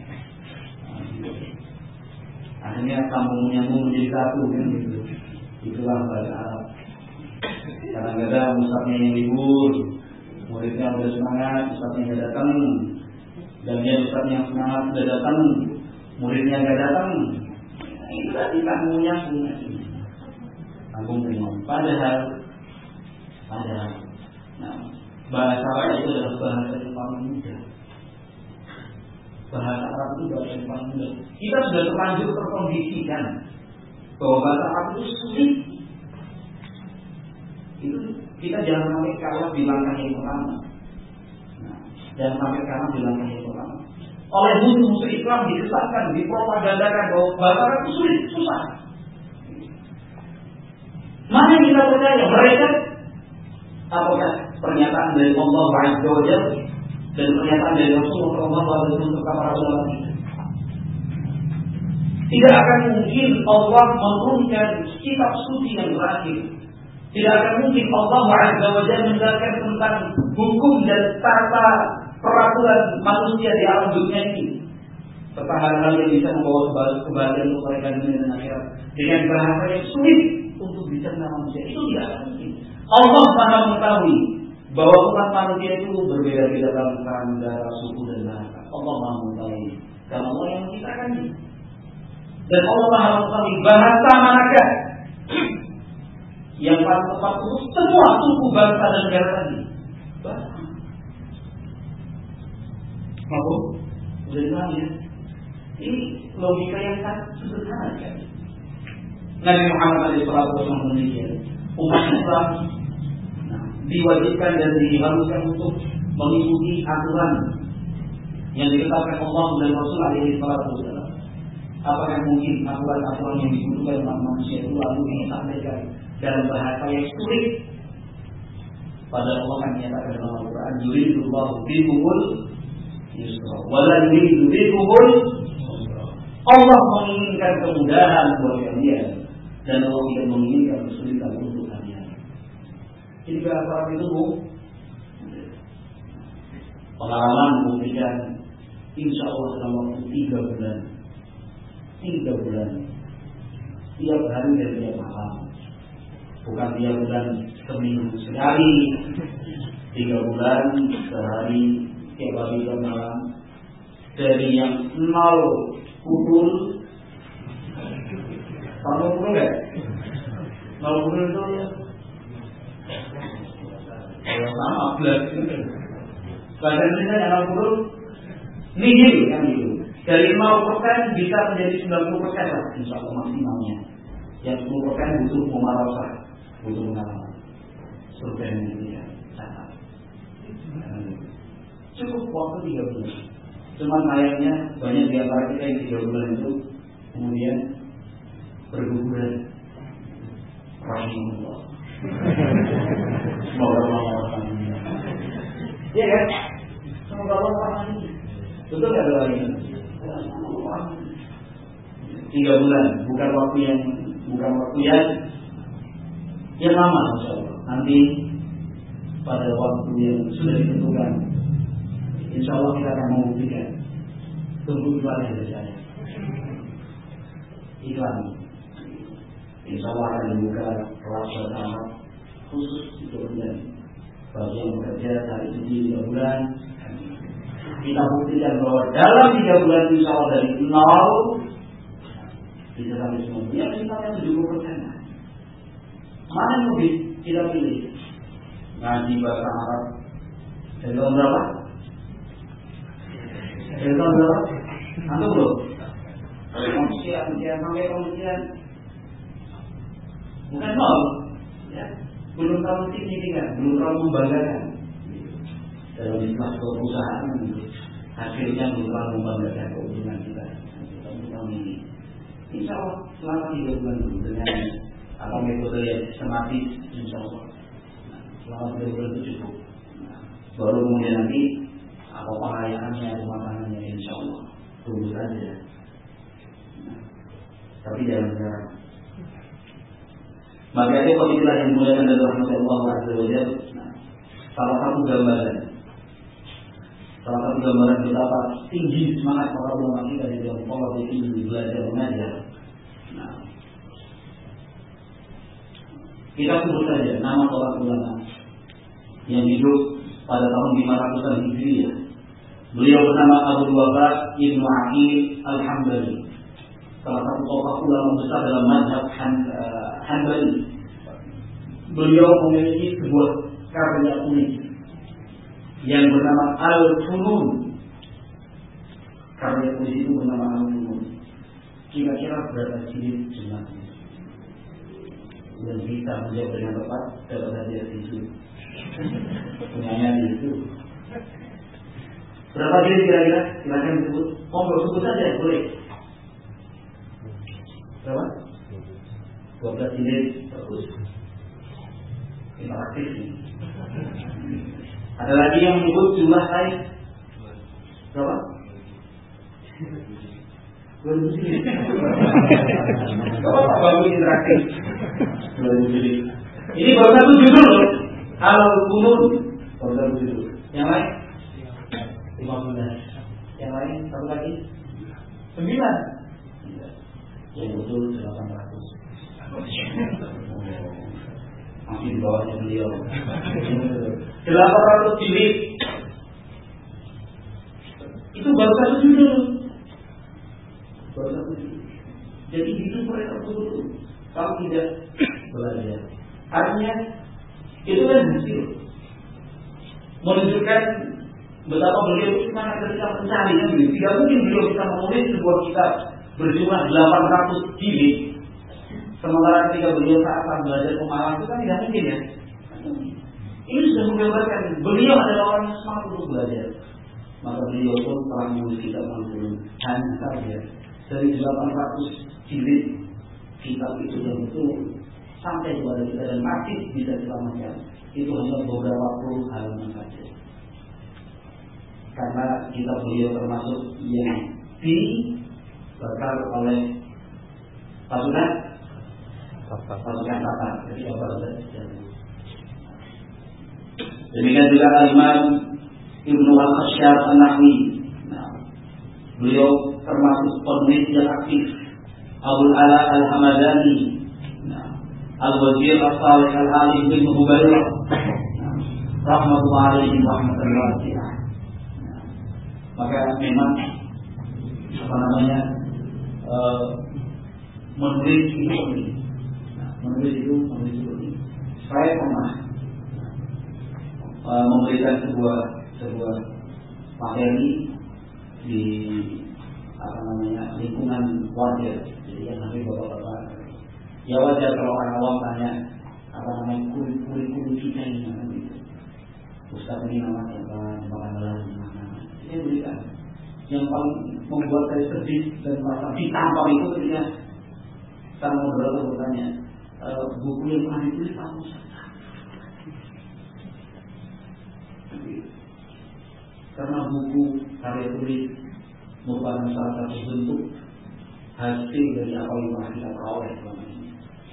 [SPEAKER 1] Akhirnya kampung menyambung menjadi satu kan gitu. Itulah bahasa Arab. Kadang-kadang ustadznya yang libur, muridnya udah semangat, ustadznya nggak datang, dan dia ustadznya yang semangat sudah datang, muridnya nggak datang. Itu tadi kampung menyambung. Kampung menyambung. Padahal, bahasa Arab itu adalah bahasa yang paling mudah. Bahasa Arab itu bahasa yang paling mudah. Kita sudah terlanjur terkondisikan bahwa bahasa Arab itu sulit. Itu kita jangan sampai kalah di langkah yang pertama. Jangan sampai kalah di langkah yang pertama. Oleh musuh-musuh Islam dikesahkan, dipropagandakan bahwa bahasa Arab itu sulit, susah. Mana yang kita percaya? Mereka apakah pernyataan dari Allah Azza wa Jalla dan pernyataan dari Rasulullah SAW untuk para ulama kita? Tidak akan mungkin Allah menurunkan kitab suci yang terakhir. Tidak akan mungkin Allah Azza wa Jalla menjelaskan tentang hukum dan tata peraturan manusia di alam dunia ini, serta hal-hal yang bisa membawa kebahagiaan untuk mereka dunia dan akhirat dengan bahasa yang sulit untuk dicerna manusia. Itu tidak akan mungkin. Allah Maha mengetahui bahwa umat manusia itu berbeda-beda bangsa, negara, suku dan bahasa. Allah Maha mengetahui karena Allah yang menciptakannya. Dan Allah Maha mengetahui bahasa manakah yang paling tepat untuk semua suku, bangsa dan negara tadi. Bahasa. Maaf, sudah paham ya? Ini logika yang sangat sederhana kan? Nabi Muhammad SAW demikian. Umat Islam diwajibkan dan diharuskan untuk mengikuti aturan yang ditetapkan Allah dan Rasul SAW. Apakah mungkin aturan-aturan yang dibutuhkan oleh manusia itu lalu disampaikan dalam bahasa yang sulit? Padahal Allah kan menyatakan dalam Al-Quran, yuridullahu bikumul yusra wala yuridu bikumul usra. Allah menginginkan kemudahan buat kalian dan Allah tidak menginginkan kesulitan untuk kalian. Jadi bahasa itu pengalaman memberikan insya Allah dalam waktu 3 bulan. 3 bulan tiap hari dan tiap malam, bukan tiap bulan seminggu sekali. 3 bulan sehari tiap hari dan malam, dari yang 0 kubur, kamu kubur nggak? 0 kubur itu ya sama belas. Bahkan kita yang 0 kubur nihil kan itu. Dari 0% bisa menjadi 90% lah, insya Allah maksimalnya. Yang 10% butuh mumarasah, butuh pengalaman. Surga yang ketiga, sangat. Cukup waktu 3 bulan. Cuma sayangnya banyak di antara kita yang 3 bulan itu kemudian berguguran. Rahimahullah. Semoga Allah merahmati. Iya kan? Semoga Allah merahmati. Betul nggak doa ini? 3 bulan, bukan waktu yang lama, insya Allah. Nanti pada waktu yang sudah ditentukan, insya Allah kita akan membuktikan. Tunggu iklan dari saya. Iklan, insya Allah akan dibuka kelas bersama khusus untuk bagi yang bekerja dari cuti 3 bulan. Kita buktikan bahwa dalam 3 bulan insya Allah dari 0 bisa sampai 90, ya misalnya 70%. Mana yang lebih kita pilih? Ngaji bahasa Arab dari tahun berapa? Dari tahun berapa? Antum belum? Kemudian sampai kemudian bukan 0, ya, belum terlalu signifikan, belum terlalu membanggakan. Dalam istilah perusahaan hasilnya belum terlalu membanggakan keuntungan kita. Insya Allah selama 3 bulan dengan atau metode yang sistematis, insya Allah selama 3 bulan itu cukup. Baru kemudian nanti apa pengayaannya, pematangannya, insya Allah tunggu saja. Tapi jangan sekarang. Maka itu apabila yang dimuliakan dari rahmat Allah Azza wa Jalla, salah satu gambaran betapa tinggi semangat para ulama kita di dalam pola ini belajar mengajar. Kita sebut saja nama seorang ulama yang hidup pada tahun 500-an Hijriah. Beliau bernama Abu Waqas Ibnu Aqil Al-Hambali, salah satu tokoh ulama besar dalam mazhab Hanbali. Beliau memiliki sebuah karya unik yang bernama Al-Funun. Karya unik itu bernama Al-Funun. Kira-kira berapa jilid jumlahnya? Dan bisa menjawab dengan tepat dapat hadiah itu. Punyanya itu. Berapa jilid kira-kira? Silakan disebut. Sebut saja boleh. Berapa? 12 jilid. Bagus. Interaktif nih. Ada lagi yang menyebut jumlah lain. Berapa? 20 jilid. Bapak bagus interaktif. 20 jilid. Ini baru satu judul loh. Al-Funun. Baru satu judul. Yang lain? 15. Yang lain satu lagi? 9. Yang betul 800. Masih di bawahnya beliau. 800 jilid. Itu baru satu judul. Jadi itu mereka dulu. Kalau tidak belajar, artinya itu kan hasil menunjukkan betapa beliau itu semangat ketika mencari. Tidak mungkin beliau bisa menulis sebuah kitab berjumlah 800 jilid sementara ketika beliau saat belajar pemahaman itu kan tidak mungkin ya. Ini sudah menggambarkan beliau adalah orang yang semangat untuk belajar. Maka beliau pun telah menulis kitab Al-Funun. Hanya saja dari 800 jilid kitab itu yang betul sampai kepada kita dan masih bisa diselamatkan itu hanya beberapa puluh halaman saja. Karena kitab beliau termasuk yang dibakar oleh pasukan Tatar. Jadi apa saja. Demikian juga Imam Ibnu Al-Khasyab An-Nahwi. Beliau termasuk penulis yang aktif. Abu Ala Al-Hamadani, Al-Wazir Al-Salih Al-Alim bin Hubairah, rahmatullahi alaihi rahmatullahi wabarakatuh. Maka memang menulis itu penting. Menulis itu penting. Saya pernah memberikan sebuah materi di lingkungan wajar. Jadi yang namanya bapak-bapak. Ya wajar kalau orang awam tanya kurikulum kita ini gitu. Ustaz ini namanya apa? Saya berikan. Yang paling membuat saya sedih dan merasa ditampar itu ketika sang moderator bertanya, buku yang pernah ditulis apa Ustaz? Karena buku karya tulis merupakan salah satu bentuk hasil dari apa yang telah kita peroleh selama ini.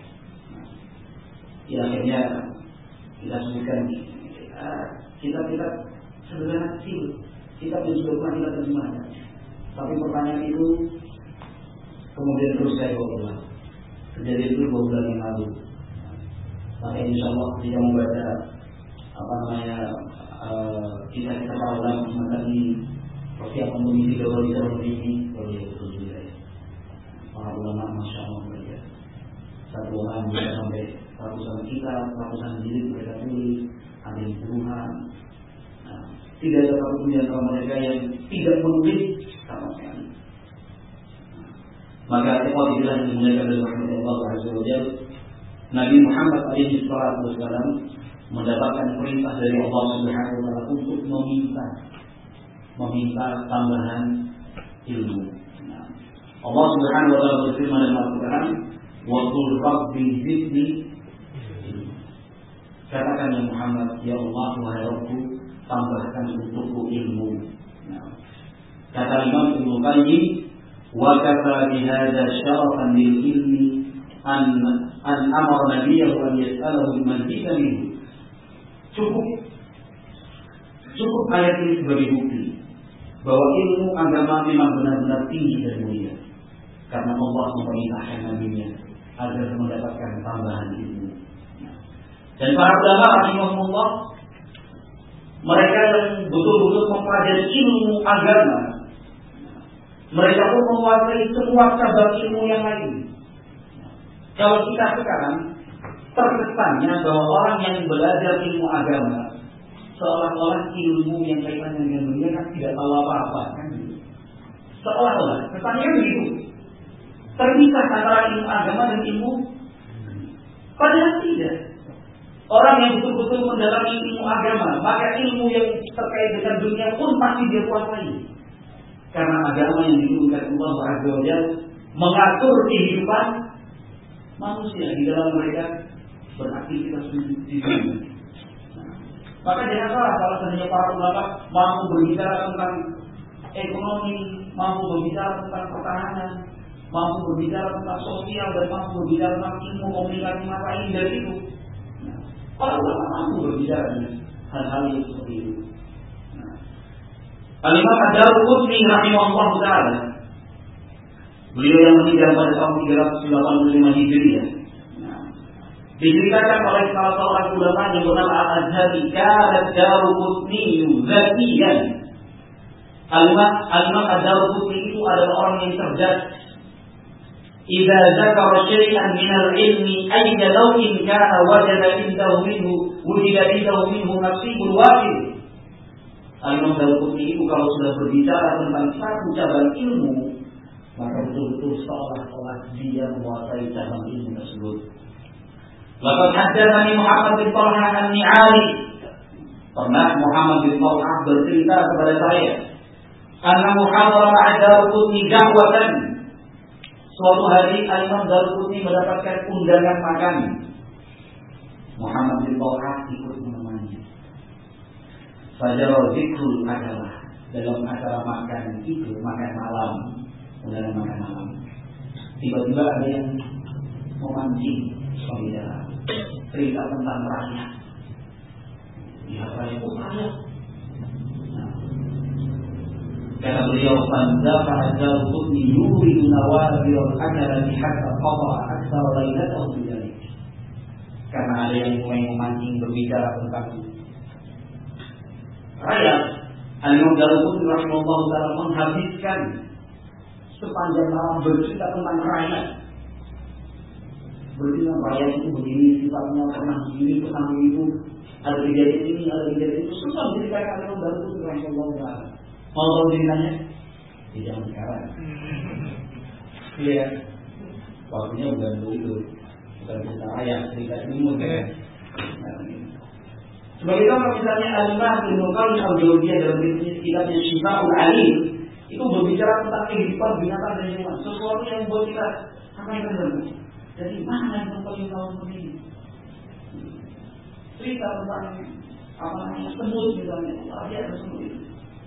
[SPEAKER 1] Akhirnya kita sebutkan kita sederhana kecil, kita juga pernah kita terjemahkan. Tapi pertanyaan itu kemudian terus saya bawa. Kejadian itu 2 bulan yang lalu. Maka insya Allah kita membaca kita para ulama semacam ini, persiapan mengisi dalam ini oleh para ulama, masya Allah mereka. Satu orang bisa sampai ratusan kitab, ratusan jilid mereka tulis, ada yang puluhan. Tidak ada satu di antara mereka yang tidak menulis sama sekali. Maka ikhwatilah yang dimuliakan oleh Allah Azza wa Jalla, Nabi Muhammad alaihi wasallam mendapatkan perintah dari Allah Subhanahu wa taala untuk meminta tambahan ilmu. Allah Subhanahu wa taala berfirman dalam Al-Qur'an, "Wa qul rabbi zidni." Katakan ya Muhammad, ya Allah wahai Rabbku, tambahkan untukku ilmu. Kata Imam Ibnu Qayyim, wa kafa bihadza syarafan lil ilmi an amara nabiyahu an yas'alahu al-mazida minhu. Cukup ayat ini sebagai bukti bahwa ilmu agama memang benar-benar tinggi dan mulia, karena Allah memerintahkan nabinya agar mendapatkan tambahan ilmu. Dan para ulama rahimahumullah, mereka yang betul-betul mempelajari ilmu agama, mereka pun menguasai semua cabang ilmu yang lain. Kalau kita sekarang terkesannya bahwa orang yang belajar ilmu agama seolah-olah ilmu yang kaitannya dengan dunia kan tidak tahu apa-apa, kan gitu. Seolah-olah kesannya begitu. Terpisah antara ilmu agama dan ilmu, padahal tidak. Orang yang betul-betul mendalami ilmu agama, maka ilmu yang terkait dengan dunia pun pasti dia kuasai. Karena agama yang diturunkan Allah Azza wa Jalla mengatur kehidupan manusia di dalam mereka beraktivitas di dunia. Maka jangan salah kalau seandainya para ulama mampu berbicara tentang ekonomi, mampu berbicara tentang pertahanan, mampu berbicara tentang sosial, dan mampu berbicara tentang ilmu komunikasi masa ini dari itu. Para ulama mampu berbicara dengan hal-hal yang seperti itu. Al-Imam Ad-Darqutni rahimahullah ta'ala, beliau yang meninggal pada tahun 385 Hijriah, diceritakan oleh salah seorang ulama yang bernama Al-Azhari, kana Ad-Darqutni zakiyan. Al-Imam Ad-Darqutni itu adalah orang yang cerdas. Idza zakara syai'an min al-ilmi ayya lawin kana wajada indahu minhu nasibul wafir. Al-Imam Ad-Darqutni itu kalau sudah berbicara tentang satu cabang ilmu, maka betul-betul seolah-olah dia menguasai cabang ilmu tersebut. Laqad haddatsani Muhammad bin Talhah an-Ni'ali. Pernah Muhammad bin Talhah bercerita kepada saya, annahu hadara ma'a Darqutni da'watan. Suatu hari Al-Imam Darqutni mendapatkan undangan makan. Muhammad bin Talhah ikut menemani. Fajara zikrul adalah dalam acara makan itu, makan malam, undangan makan malam. Tiba-tiba ada yang memancing pembicaraan, cerita tentang rakyat. Ya rakyat, rakyat. Kata beliau, "Fandafa Darqutni yuridu nawazir al-akalati hatta qada aktsar lailatahu bidzalik." Karena ada yang mulai memancing berbicara tentang rakyat, Al-Imam Daruqutni rahimahullah taala menghabiskan sepanjang malam bercerita tentang rakyat. Bercerita rakyat itu begini, sifatnya pernah begini, pernah begitu, ada kejadian ini, ada kejadian itu. Susah menceritakan Al-Imam Daruqutni rahimahullah taala. Mau tahu ceritanya? Tidak sekarang. Iya. Waktunya bukan begitu. Bukan cerita rakyat, cerita ilmu kan. Sebagai contoh misalnya Al-Imam Ibnu Qayyim al-Jauziyah dalam kitabnya Syifa'ul Alim itu berbicara tentang kehidupan binatang dan hewan, sesuatu yang membuat kita apa yang terjadi. Jadi mana yang Qayyim tahu seperti ini? Cerita tentang apa namanya semut misalnya, ada semut itu.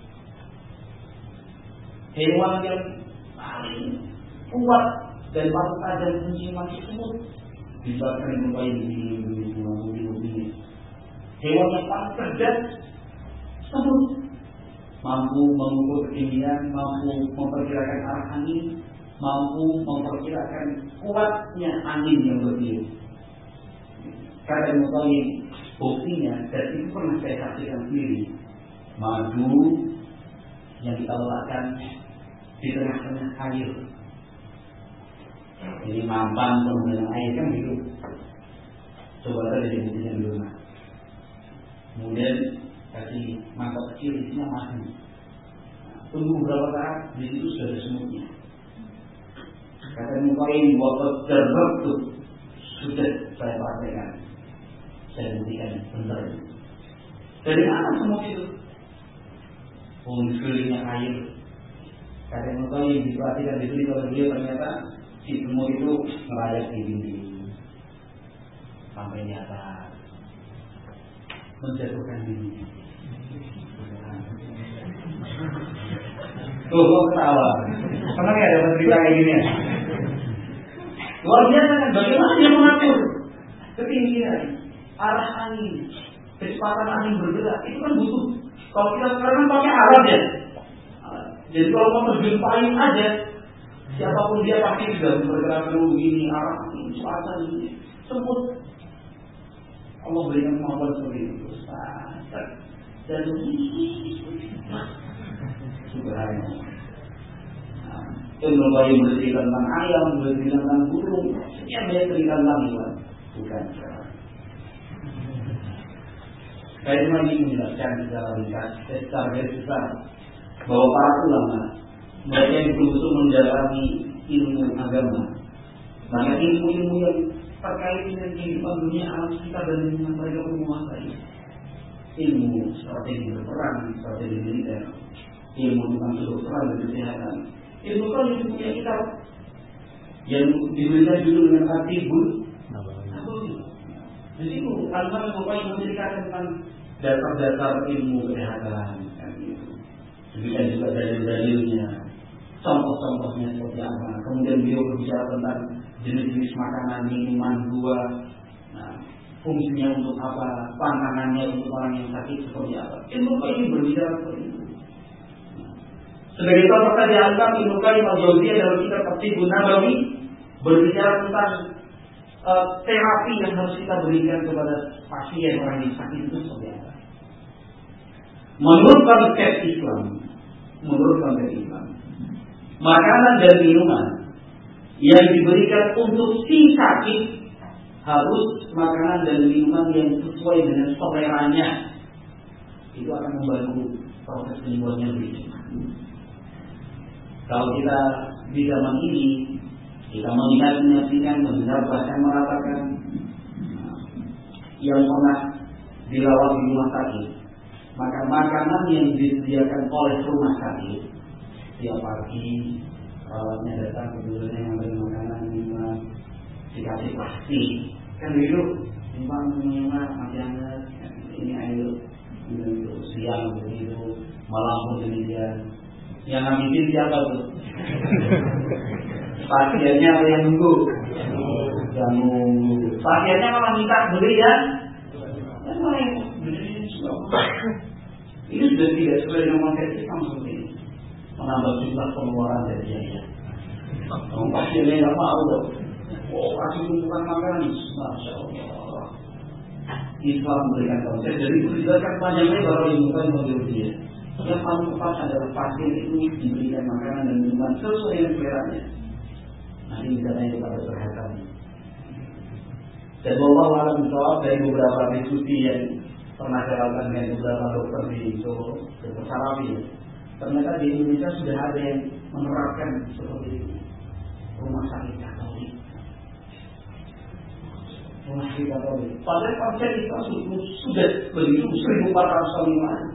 [SPEAKER 1] Hewan yang paling kuat dan paling tajam penciuman semut disebutkan Ibnu Qayyim di buku-buku. Hewan yang paling cerdas semut, mampu mengukur ketinggian, mampu memperkirakan arah angin, mampu memperkirakan kuatnya angin yang bertiup. Kata Ibnu Qayyim, buktinya dan itu pernah saya saksikan sendiri. Madu yang kita letakkan di tengah-tengah air. Jadi mampan penuh dengan air kan gitu. Coba saja dibuktikan di rumah. Kemudian kasih mangkok kecil isinya madu. Tunggu beberapa saat di situ sudah ada semutnya. Kata Ibnu Qayyim, waktu terbentu sudah saya praktekkan. Saya buktikan benar. Dari mana semut itu? Sekelilingnya air. Kata Ibnu Qayyim diperhatikan di sini kalau dia ternyata si semut itu merayap di dinding sampai di atas. Menjatuhkan diri. Tuh, kok ketawa? Pernah nggak dapat cerita kayak gini? Luar biasa kan? Bagaimana dia mengatur ketinggian, arah angin, kecepatan angin bergerak? Itu kan butuh. Kalau kita sekarang pakai alat ya. Jadi kalau mau terjun paling aja, siapapun dia pasti sudah bergerak begini, arah angin, cuaca ini, semut. Allah berikan kemampuan seperti itu. Dan subhanallah. Ibnu Qayyim bercerita tentang ayam, bercerita tentang burung, sekian banyak cerita tentang hewan. Bukan. Saya cuma ingin menjelaskan secara ringkas, secara garis besar, bahwa para ulama, mereka yang betul-betul mendalami ilmu agama, maka ilmu-ilmu yang terkait dengan kehidupan dunia alam sekitar dan lingkungan mereka menguasai. Ilmu strategi berperang, strategi militer, ilmu tentang kedokteran dan kesehatan. Ilmu kan yang punya kitab yang diberikan judul dengan Atibul Nabawi. Di situ Al-Imam Al-Bukhari menceritakan tentang dasar-dasar ilmu kesehatan. Demikian juga dalil-dalilnya, contoh-contohnya seperti apa. Kemudian beliau berbicara tentang jenis-jenis makanan, minuman, buah, fungsinya untuk apa, pantangannya untuk orang yang sakit seperti apa. Ilmu ini berbicara seperti itu. Sebagai contoh tadi Al-Imam Ibnu Qayyim al-Jauziyah dalam kitab At-Tibbun Nabawi berbicara tentang terapi yang harus kita berikan kepada pasien orang yang sakit itu seperti apa. Menurut konsep Islam, makanan dan minuman yang diberikan untuk si sakit harus makanan dan minuman yang sesuai dengan seleranya. Itu akan membantu proses penyembuhannya lebih cepat. Kalau kita di zaman ini kita melihat, menyaksikan, mendengar, bahkan merasakan yang pernah dirawat di rumah sakit, maka makanan yang disediakan oleh rumah sakit tiap pagi perawatnya datang kemudian mengambil makanan, minuman, dikasih plastik, kan begitu, simpan minuman masih hangat, ini air, itu siang begitu, malam pun demikian. Yang ngabisin siapa tuh? Pasiennya atau yang nunggu? Yang nunggu. Pasiennya malah minta beli kan? Dan malah yang beli juga. Ini sudah tidak sesuai dengan konsep Islam seperti ini. Menambah jumlah pengeluaran dari biaya. Kalau pasiennya nggak mau dong. Oh, kasih tumpukan makanan, masya Allah. Islam memberikan konsep. Jadi itu dijelaskan panjang lebar oleh Ibnu Qayyim al-Jauziyah.
[SPEAKER 2] Yang paling tepat adalah pasien itu diberikan makanan dan minuman sesuai dengan seleranya. Nanti bisa tanya kepada kesehatan. Dan wallahu a'lam bishawab, dari beberapa diskusi yang pernah saya lakukan dengan beberapa dokter di Solo, dokter Sarawi, ternyata di Indonesia sudah ada yang menerapkan seperti itu. Rumah sakit Katolik. Rumah sakit Katolik. Padahal konsep itu sudah begitu 1400 tahun yang lalu.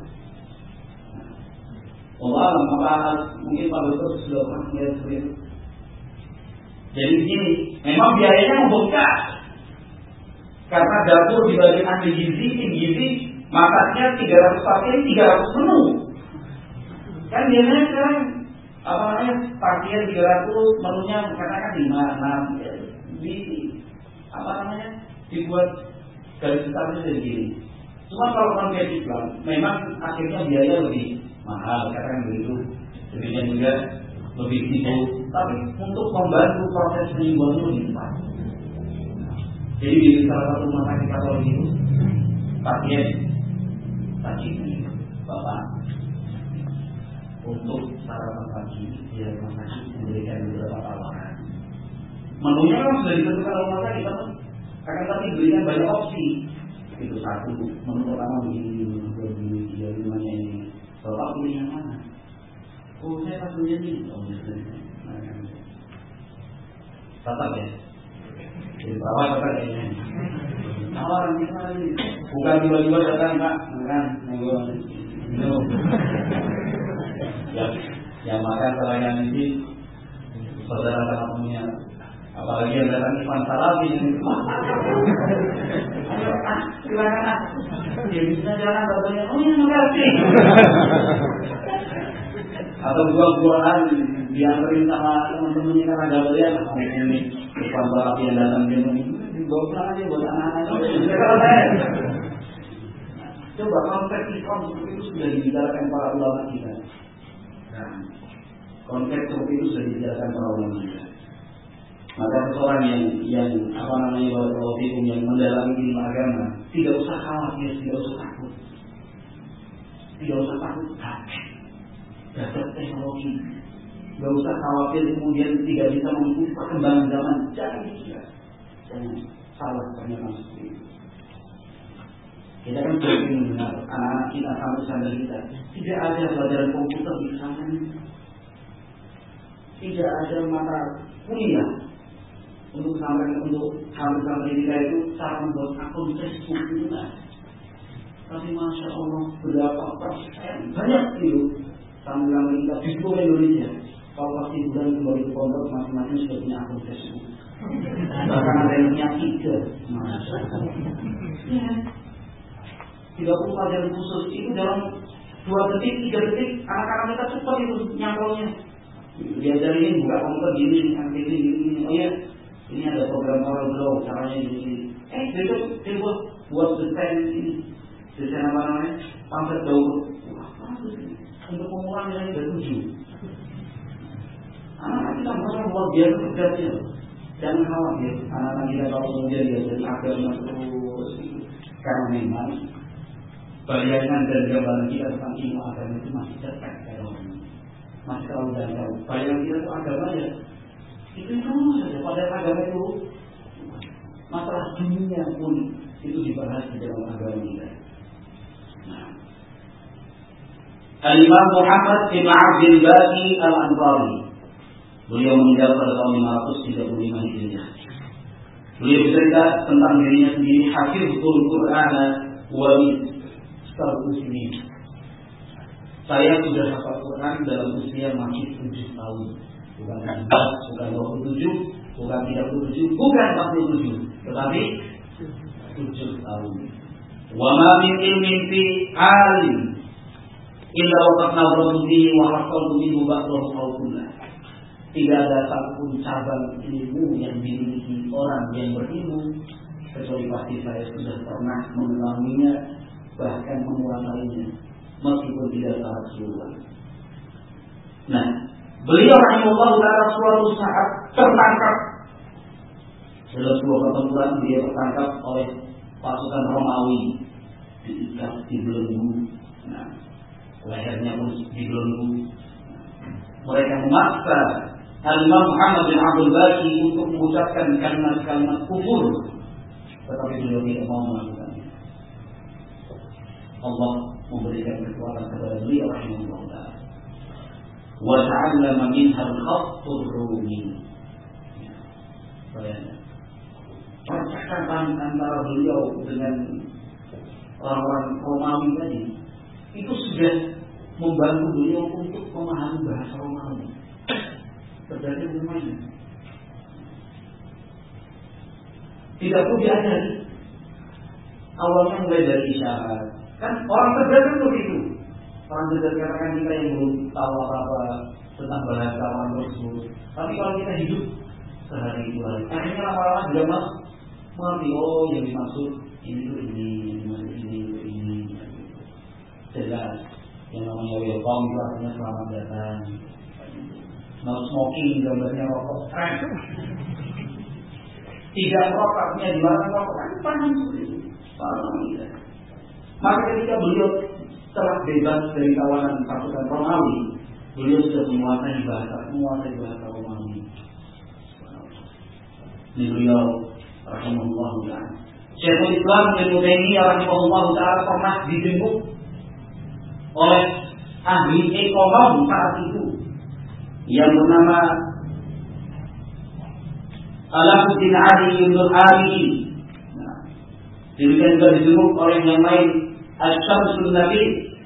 [SPEAKER 2] Allah mungkin Pak Dokter sudah pernah melihat seperti itu. Jadi begini, memang biayanya membengkak. Karena dapur di bagian ahli gizi, tim gizi, masaknya 300 pasien, 300 menu. Kan biasanya sekarang pasien 300, menunya katakan 5, 6, dibuat garis besarnya dari gini. Cuma kalau konsep Islam, memang akhirnya biaya lebih mahal, katakan begitu. Demikian juga lebih sibuk, tapi untuk membantu proses penyembuhan lebih cepat. Jadi di salah satu rumah sakit Katolik itu, pasien ini bapak untuk sarapan pagi dia rumah sakit memberikan beberapa tawaran. Menunya kan sudah ditentukan rumah sakit, akan tapi berikan banyak opsi. Itu satu, menu pertama begini, menu kedua begini, tiga limanya ini. Bapak pilih yang mana? Oh, saya satunya ini. Oh, tetap ya. Jadi bapak tetap kayaknya. Tawaran kita lagi. Bukan tiba-tiba datang Pak, makan, minum. Ya makan selain ini, saudara sama punya. Apalagi yang datang Ivan Salafi ini. Ayo silakan. Dia bisa jalan bapaknya. Oh ya makasih. Atau buang-buangan diantarin sama teman-temannya karena gak belian. Ini Ivan Salafi yang datang dia ini. Dibawa pulang aja buat anak-anak. Coba konsep Islam seperti itu sudah dibicarakan para ulama kita. Konsep seperti itu sudah dibicarakan para ulama kita. Maka seorang yang yang mendalami ilmu agama tidak usah khawatir, tidak usah takut, dapat teknologi, tidak usah khawatir kemudian tidak bisa mengikuti perkembangan zaman. Jangan salah pernyataan seperti itu. Kita kan sering mendengar anak-anak kita, santri kita, tidak ada pelajaran komputer di sana, tidak ada mata kuliah untuk santri kita itu cara membuat akun Facebook itu kan. Tapi masya Allah berapa persen banyak itu santri kita di seluruh Indonesia. Kalau pasti bulan kembali ke pondok masing-masing sudah punya akun Facebook. Bahkan ada yang punya 3. Masya Allah. Ya. 30 pelajaran khusus itu dalam 2 detik, 3 detik anak-anak kita cepat itu nyamplaunya. Diajarin buka komputer gini, gini. Oh ya. Ini ada program Corel Draw, caranya ini. Besok dia buat desain ini. Desain apa namanya? Pamflet Daud. Wah, bagus ini. Untuk pemula yang ada 7. Anak-anak kita merasa luar biasa kerjanya. Jangan khawatir, anak-anak kita kalau kemudian dia jadi agama terus. Karena memang bayangan dan gambaran kita tentang ilmu agama itu masih dekat masih terlalu jauh. Bayangan kita itu agama ya. Itu saja pada agama itu masalah dunia pun itu dibahas di dalam agama kita. Al-Imam Muhammad bin Abdul Baqi Al-Ansari, beliau meninggal pada tahun 535 Hijriah. Beliau bercerita tentang dirinya sendiri, hafizul Qur'an wa muslim. Saya sudah hafal Quran dalam usia masih 7 tahun. Bukan 27, bukan 37, bukan 47, tetapi 7 tahun. Wa ma min ilmin fi alim illa waqad nazartu bihi wa hafaltu minhu ba'dahu qawlullah. Tidak ada satupun cabang ilmu yang dimiliki orang yang berilmu kecuali pasti saya sudah pernah mengetahuinya, bahkan menguasainya, meskipun tidak secara keseluruhan. Nah, beliau rahimahullah taala suatu saat tertangkap dalam sebuah pertempuran. Dia tertangkap oleh pasukan Romawi, diikat, dibelenggu. Nah, lehernya pun dibelenggu. Mereka memaksa Al-Imam Muhammad bin Abdul Baqi untuk mengucapkan kalimat-kalimat kufur, tetapi beliau tidak mau melakukannya. Allah memberikan kekuatan kepada beliau rahimahullah ta'ala. Wa ta'allama minha al-khattur rumi. Percakapan antara beliau dengan orang-orang Romawi tadi itu sudah membantu beliau untuk memahami bahasa Romawi. Terjadi bagaimana? Tidak pun diajari. Awalnya mulai dari isyarat. Kan orang terjadi begitu. Orang terjadi katakan kita yang belum tahu apa-apa tentang bahasa orang tersebut. Tapi kalau kita hidup sehari itu hari, akhirnya lama-lama juga mengerti. Oh, yang dimaksud ini tuh ini, ini. Jelas. Yang namanya welcome itu artinya selamat datang. No smoking gambarnya rokok. Tidak rokok artinya dilarang rokok. Kan paham seperti itu. Paham tidak. Maka ketika beliau telah bebas dari kawanan pasukan Romawi, beliau sudah menguasai bahasa Romawi. Ini beliau rahimahullah ta'ala. Syekhul Islam Ibnu Taimiyah rahimahullah ta'ala pernah dijenguk oleh ahli ekonomi saat itu yang bernama Alamuddin Ali bin Al-Ari. Demikian juga dijenguk oleh yang lain Asy-Syamsul Nabi,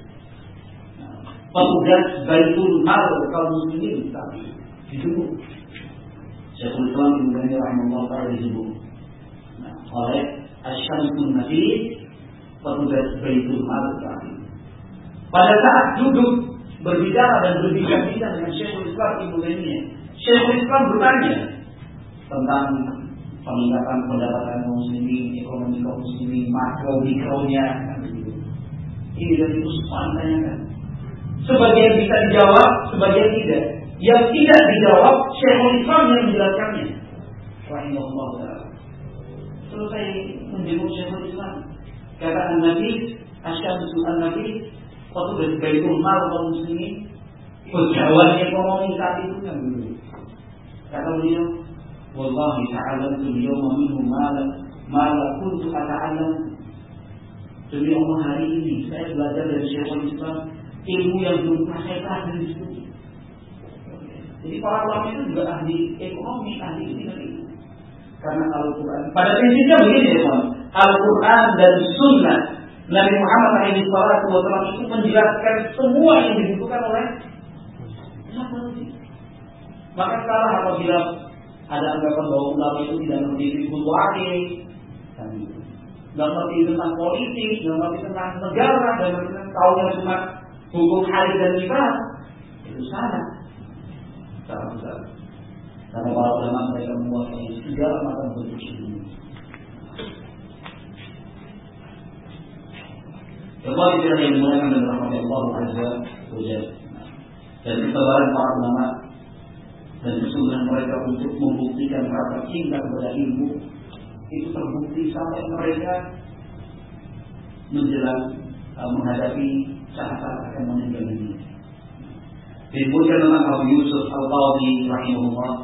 [SPEAKER 2] petugas Baitul Mal kaum muslimin tadi dijenguk. Syekhul Islam Ibnu Taimiyah rahimahullah ta'ala dijenguk oleh Asy-Syamsul Nabi, petugas Baitul Mal tadi. Pada saat duduk berbicara dan berbincang-bincang dengan Syekhul Islam Ibnu Taimiyah, Syekhul Islam bertanya tentang peningkatan pendapatan muslimin, ekonomi kaum muslimin, makro mikronya, ini dan itu semuanya kan. Sebagian bisa dijawab, sebagian tidak. Yang tidak dijawab, Syekhul Islam yang menjelaskannya. Rahimahullah ta'ala. Selesai menjenguk Syekhul Islam, kata An-Nabi, Asy-Syamsul An-Nabi, waktu dari Baitul Mal kaum muslimin, pegawai ekonomi saat itu kan dulu. Kata beliau, wallahi ta'alamtu al-yawma minhu ma la kuntu ata'alam. Demi Allah, hari ini saya belajar dari Syekhul Islam ilmu yang belum pernah saya pelajari di situ. Jadi para ulama itu juga ahli ekonomi, ahli ini dan itu. Karena Al-Quran, pada prinsipnya begini ya teman, Al-Quran dan Sunnah Nabi Muhammad SAW itu menjelaskan semua yang dibutuhkan oleh manusia. Maka salah apabila ada anggapan bahwa ulama itu tidak mengerti fikih akil, tidak mengerti tentang politik, tidak mengerti tentang negara, dan mengerti tahunya cuma hukum hadis dan kitab, itu salah. Salah besar. Karena para ulama mereka menguasai segala macam bentuk ilmu. Kembali kita yang dimuliakan dan rahmat Allah Azza wa Jalla. Dan kesabaran para ulama dan kesungguhan mereka untuk membuktikan rasa cinta kepada ilmu itu terbukti sampai mereka menjelang menghadapi saat-saat akan meninggal dunia. Disebutkan tentang Abu Yusuf Al-Qadhi rahimahullah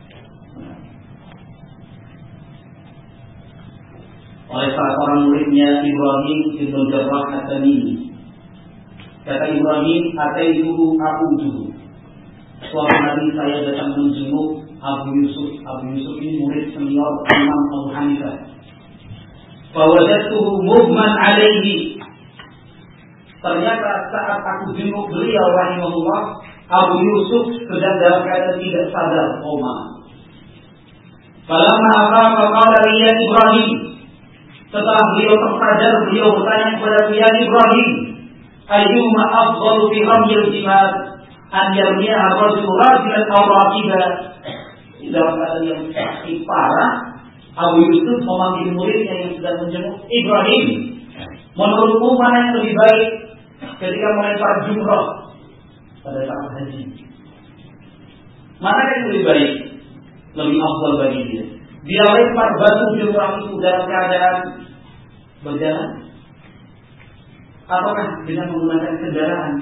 [SPEAKER 2] oleh salah seorang muridnya Ibrahim bin Jarrah At-Tamimi. Kata Ibrahim, "Ataitu aquduhu." Suatu hari saya datang menjenguk Abu Yusuf. Abu Yusuf ini murid senior Imam Abu Hanifah. Fawajadtuhu mughman alaihi. Ternyata saat aku jenguk beliau rahimahullah, Abu Yusuf sedang dalam keadaan tidak sadar, koma. Falamma afaqa qala li ya Ibrahim. Setelah beliau tersadar, beliau bertanya kepada dia, Ibrahim, ayyuma afdalu fi ramyil jimar an yarmiha rajul rajulan aw raqiba. Dalam keadaan yang sakit parah, Abu Yusuf memanggil muridnya yang sedang menjenguk, Ibrahim, menurutmu mana yang lebih baik ketika melempar jumrah pada saat haji? Mana yang lebih baik, lebih afdal bagi dia? Dia lempar batu jumrah itu dalam keadaan berjalan, ataukah dengan menggunakan kendaraan?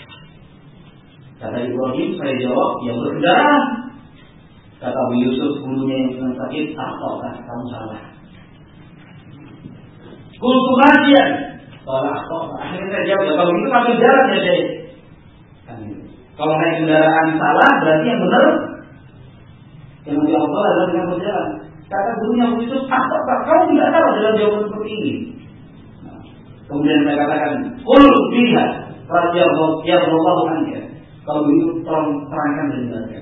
[SPEAKER 2] Kata Ibrahim, saya jawab, yang berkendaraan. Kata Abu Yusuf, gurunya yang sedang sakit, ataukah kamu salah? Kultu majian, akhirnya saya jawab, kalau itu pakai jalan ya deh. Kalau naik kendaraan salah, berarti yang benar yang lebih afdal adalah dengan berjalan. Kata gurunya Abu Yusuf, ataukah kamu tidak salah dalam jawaban seperti ini? Kemudian saya katakan, Qul fiha radhiyallahu anhu. Kalau begitu tolong terangkan dan jelaskan.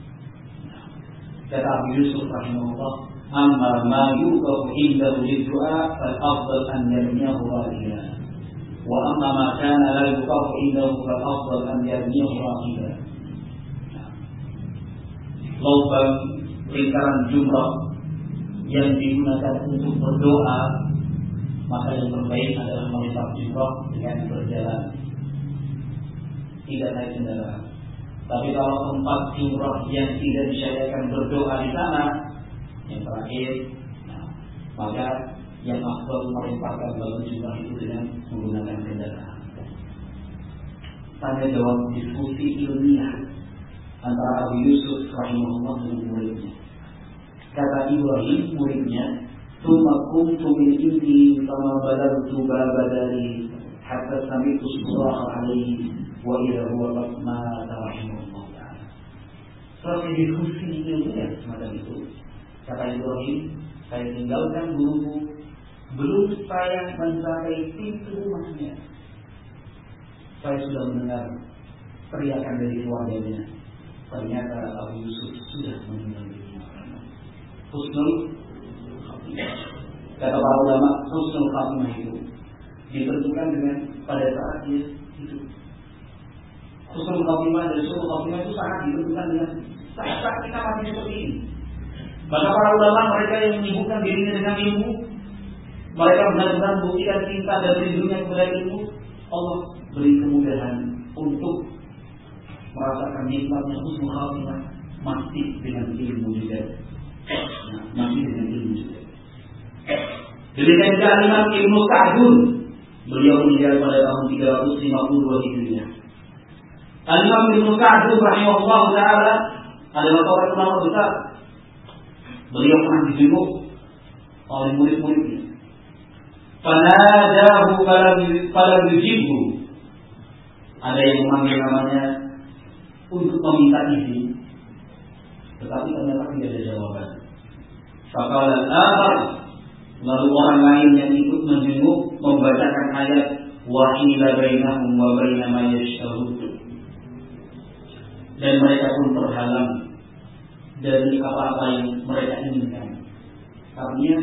[SPEAKER 2] Kata Abu Yusuf rahimahullah, amma ma yuqafu indahu liddu'a fal afdal an yarmiyahu waliya. Wa amma ma kana la yuqafu indahu fal afdal an yarmiyahu waliya. Lubang lingkaran jumrah yang digunakan untuk berdoa, maka yang terbaik adalah melempar jumrah dengan berjalan, tidak naik kendaraan. Tapi kalau tempat jumrah yang tidak disyariatkan berdoa di sana, yang terakhir, maka yang afdal melemparkan balon jumrah itu dengan menggunakan kendaraan. Tanya jawab diskusi ilmiah antara Abu Yusuf rahimahullah dengan muridnya. Kata Ibrahim muridnya, "Tsumma kuntu min indi fama badaltu babadari hatta sami'tu suraha alaihi wa idza huwa qad mata rahimahullah ta'ala." Selesai diskusi ilmiah semacam itu, kata Ibrahim, saya tinggalkan guruku, belum saya mencapai pintu rumahnya, saya sudah mendengar teriakan dari keluarganya. Ternyata Abu Yusuf sudah meninggal dunia. Husnul khatimah. Kata para ulama, husnul khatimah itu ditentukan dengan pada saat dia hidup. Husnul khatimah dan husnul khatimah itu sangat ditentukan dengan saat kita mati seperti ini. Maka para ulama, mereka yang menyibukkan dirinya dengan ilmu, mereka benar-benar membuktikan cinta dan rindunya kepada ilmu, Allah beri kemudahan untuk merasakan nikmatnya husnul khatimah masih dengan ilmu juga. Masih dengan ilmu juga. Demikian juga Imam Ibnu Sa'dun, beliau meninggal pada tahun 352 Hijriah. Imam Ibnu Sa'dun rahimahullah taala adalah seorang ulama besar. Beliau pernah dijenguk oleh murid-muridnya. Fanadahu falam yujibhu. Ada yang memanggil namanya untuk meminta izin, tetapi ternyata tidak ada jawaban. Faqala al-akhar, lalu orang lain yang ikut menjenguk membacakan ayat wa ila bainahum wa baina ma yashtahun, dan mereka pun terhalang dari apa-apa yang mereka inginkan. Artinya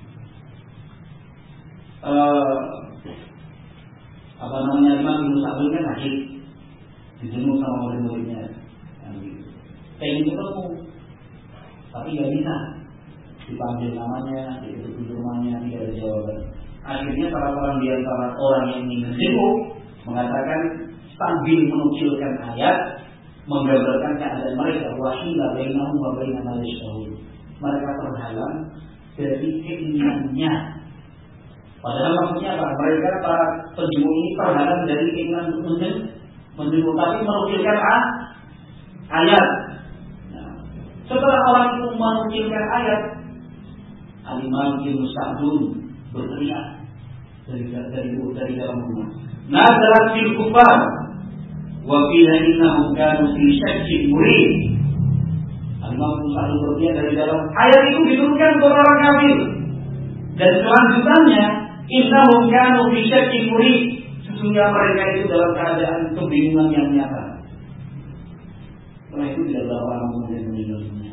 [SPEAKER 2] Imam Ibnu Sa'dun kan sakit, dijenguk sama murid-muridnya, pengen ketemu, tapi nggak bisa, dipanggil namanya, ditutup rumahnya, tidak ada jawaban. Akhirnya salah seorang di antara orang yang ingin menjenguk mengatakan sambil menukilkan ayat, menggambarkan keadaan mereka, wahila bainahum wa baina ma yashtahun. Mereka terhalang dari keinginannya. Padahal maksudnya apa? Mereka para penjenguk ini terhalang dari keinginan untuk menjenguk, tapi menukilkan ayat. Setelah orang itu menukilkan ayat, Al-Imam Ibnu Sa'dun berteriak dari dalam rumah, nazalat fil kufar wa qila innahum kanu fi syakkin murid. Al-Imam Ibnu Sa'dun berteriak dari dalam ayat itu diturunkan untuk orang kafir, dan selanjutnya innahum kanu fi syakkin murid, sesungguhnya mereka itu dalam keadaan kebingungan yang nyata. Setelah itu tidak berapa lama kemudian meninggal dunia.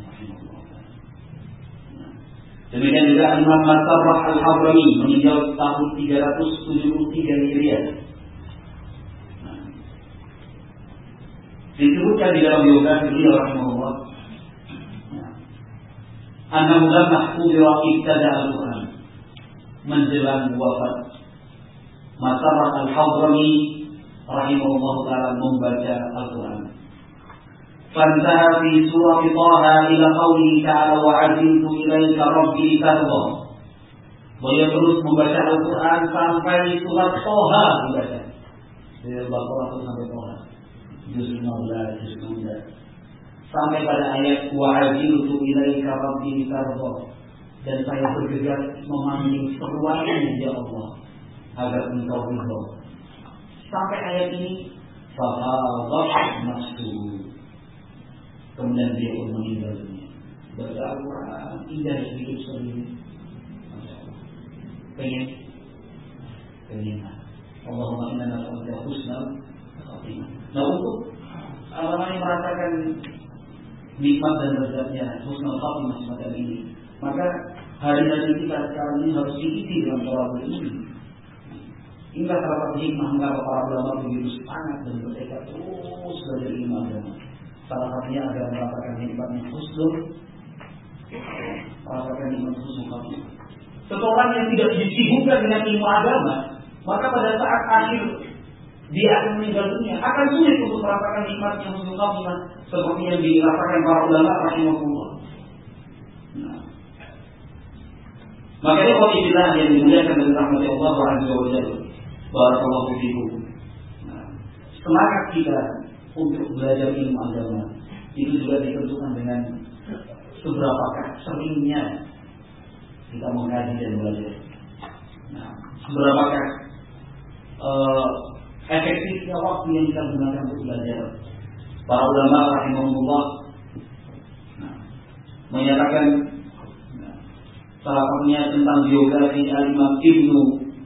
[SPEAKER 2] Demikian juga Imam Masarrah Al-Habrami meninggal tahun 373 Hijriah. Disebutkan di dalam biografi beliau rahimahullah, annahu lamma hudira ibtada al-Quran, menjelang wafat Masarrah Al-Habrami rahimahullah taala membaca Al-Quran. فانتهى في سورة طه إلى قوله تعالى وعزلت إليك ربي ترضى. Beliau terus membaca Al-Quran sampai surat Toha dibaca. Dari Al-Baqarah sampai Toha. Juz 15, juz 16. Sampai pada ayat wa'ajiltu ilaika rabbi tarda. Dan saya bergegas memanggil seruannya ya Allah agar engkau ridha. Sampai ayat ini fahadah nafsu. Kemudian dia pun meninggal dunia. Baca Al-Quran indah hidup sendiri. Pengen. Allahumma inna nas'aluka husnal khatimah. Nah, untuk orang yang merasakan nikmat dan lezatnya husnul khatimah semacam ini, maka hari-hari kita sekarang ini harus diisi dengan tawabul ini. Inilah salah satu hikmah mengapa para ulama begitu semangat dan bertekad terus belajar ilmu agama. Salah satunya agar merasakan nikmatnya husnul, merasakan nikmat husnul khatimah. Seseorang yang tidak disibukkan dengan ilmu agama, maka pada saat akhir dia akan meninggal dunia, akan sulit untuk merasakan nikmatnya husnul khatimah seperti yang dirasakan para ulama rahimahullah. Nah, makanya qadillah yang dimuliakan dengan rahmat Allah Azza wa Jalla. Barakallahu fikum. Nah, semangat kita untuk belajar ilmu agama itu juga ditentukan dengan seberapakah seringnya kita mengkaji dan belajar. Nah, seberapakah efektifnya waktu yang kita gunakan untuk belajar. Para ulama rahimahullah menyatakan salah satunya tentang biografi Al-Imam Ibnu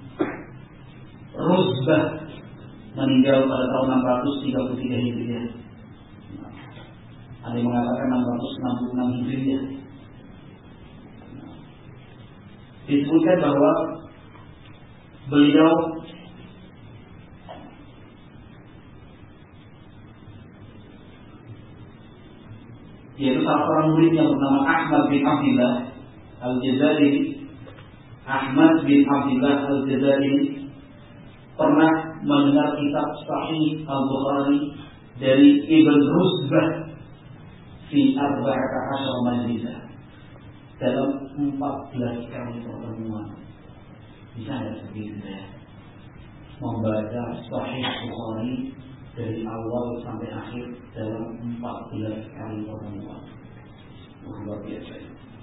[SPEAKER 2] Rusbah meninggal pada tahun 633 Hijriah. Ada yang mengatakan 666 Hijriah. Disebutkan bahwa beliau yaitu salah seorang murid yang bernama Ahmad bin Abdillah Al-Jazairi. Ahmad bin Abdillah Al-Jazairi pernah mendengar kitab Sahih Al-Bukhari dari Ibn Rusbah fi arba'ata asyara majlisah, dalam 14 kali pertemuan. Bisa nggak seperti itu ya? Membaca Sahih Bukhari dari awal sampai akhir dalam 14 kali pertemuan. Luar biasa.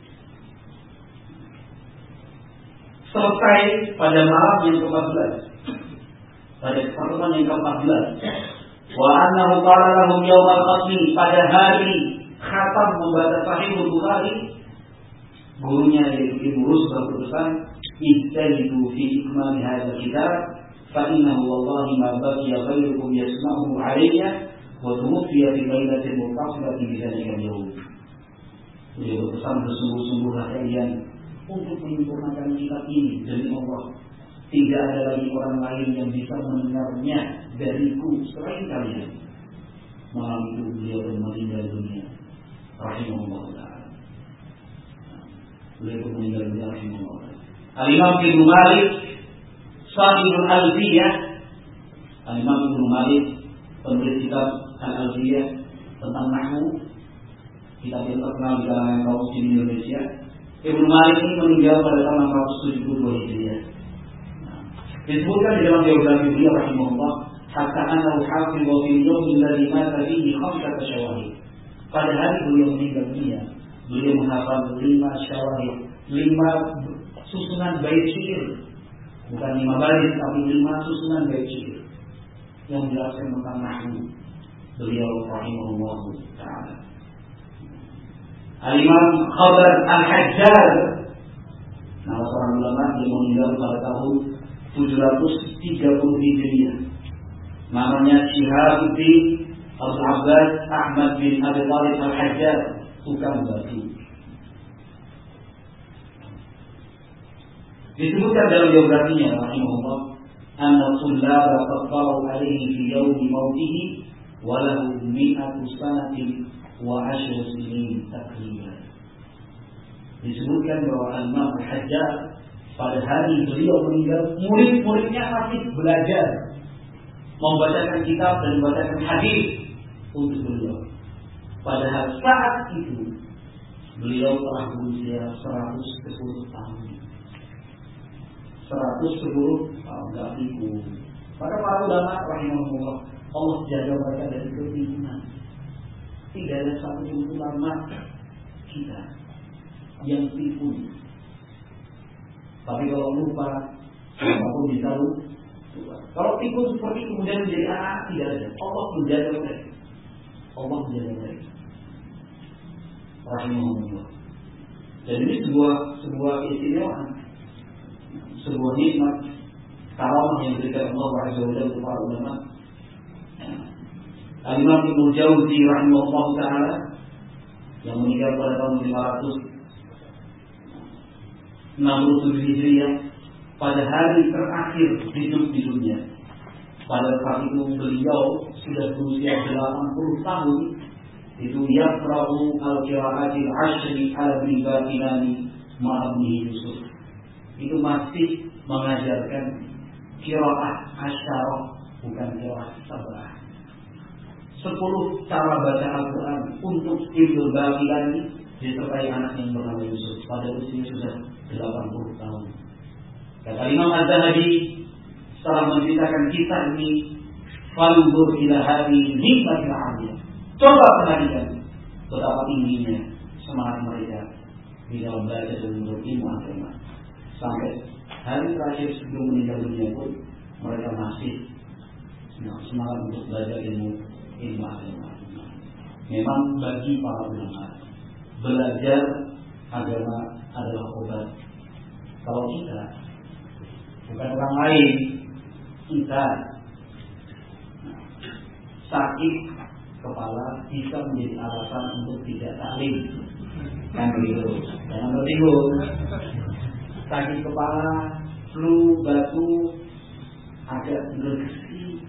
[SPEAKER 2] Selesai pada malam yang ke-14, pada pertemuan yang ke-14, wa annahu qala lahum yawmal khatmi, pada hari khatam membaca Sahih Bukhari, gurunya yaitu Ibnu Rusbah berpesan, ijtahidu fi ikmal hadzal kitab fa innahu wallahi ma baqiya ghayrukum yasma'uhu 'alayya wa tuwfiya fi lailatin muqaddati bi dzalika al-yawm. Dia berpesan, bersungguh-sungguhlah kalian untuk menyempurnakan kitab ini demi Allah. Tidak ada lagi orang lain yang bisa mendengarnya dariku selain kalian. Malam itu beliau meninggal dunia rahimahullah ta'ala. Beliau meninggal dunia rahimahullah. Al-Imam Ibnu Malik Sahibul Alfiyah. Al-Imam Ibnu Malik penulis kitab Al-Alfiyah tentang nahwu, kitab yang terkenal di kalangan kaum muslim Indonesia. Ibnu Malik ini meninggal pada tahun 672 Hijriah. Disebutkan di dalam biografi beliau rahimahullah, hatta annahu hafidha fil yawm alladhi mata fihi 5 syawahid. Pada hari beliau meninggal dunia, beliau menghafal 5 syawahid, 5 susunan bait syair. Bukan 5 baris, tapi 5 susunan bait syair yang menjelaskan tentang nahwu. Beliau rahimahullah ta'ala. Al-Imam Khabar Al-Hajjar, nama seorang ulama yang meninggal pada tahun 730 Hijriah. Namanya Syihabuddin Abu Abbas Ahmad bin Abi Thalib Al-Hajjar, tukang batu. Disebutkan dalam biografinya rahimahullah, anna tullaba taqaw alaihi fi yawmi mautihi wa lahu 100 sanatin wa 10 sinin takriban. Disebutkan bahwa Al-Imam Al-Hajjar pada hari beliau meninggal, murid-muridnya masih belajar membacakan kitab dan membacakan hadis untuk beliau. Padahal saat itu beliau telah berusia 110 tahun. 110 tahun nggak pikun. Maka para ulama rahimahullah, Allah jaga mereka dari kepinginan. Tidak ada satu ulama kita yang pikun. Tapi kalau lupa, apapun bisa lupa. Kalau pikun seperti kemudian menjadi anak, tidak ada. Allah menjaga mereka. Allah menjaga mereka. Rahimahullah. Dan ini sebuah istimewaan, sebuah nikmat karamah yang diberikan Allah Azza wa Jalla kepada ulama. Al-Imam Ibnu Jauzi rahimahullah taala yang meninggal pada tahun 567 Hijriah pada hari terakhir hidup di dunia. Pada saat itu beliau sudah berusia 80 tahun. Itu yaqra'u al-qira'atil ashri al-bibatinani ma'abnihi Yusuf. Itu masih mengajarkan qira'ah asyarah, bukan qira'ah sabrah. 10 cara baca Al-Quran untuk Ibnu Batilani disertai anak yang bernama Yusuf pada usia sudah 80 tahun. Kata Imam Az-Zahabi setelah menceritakan kisah ini, "Fanzur ila hadhihi nikmatil 'aliyah." Coba perhatikan betapa tingginya semangat mereka di dalam belajar dan menuntut ilmu agama. Sampai hari terakhir sebelum meninggal dunia pun mereka masih semangat untuk belajar ilmu agama. Memang bagi para ulama, belajar agama adalah obat. Kalau kita bukan orang lain, kita sakit kepala bisa menjadi alasan untuk tidak taklim, kan begitu? Jangan tersinggung. Sakit kepala, flu, batuk, agak gergesi,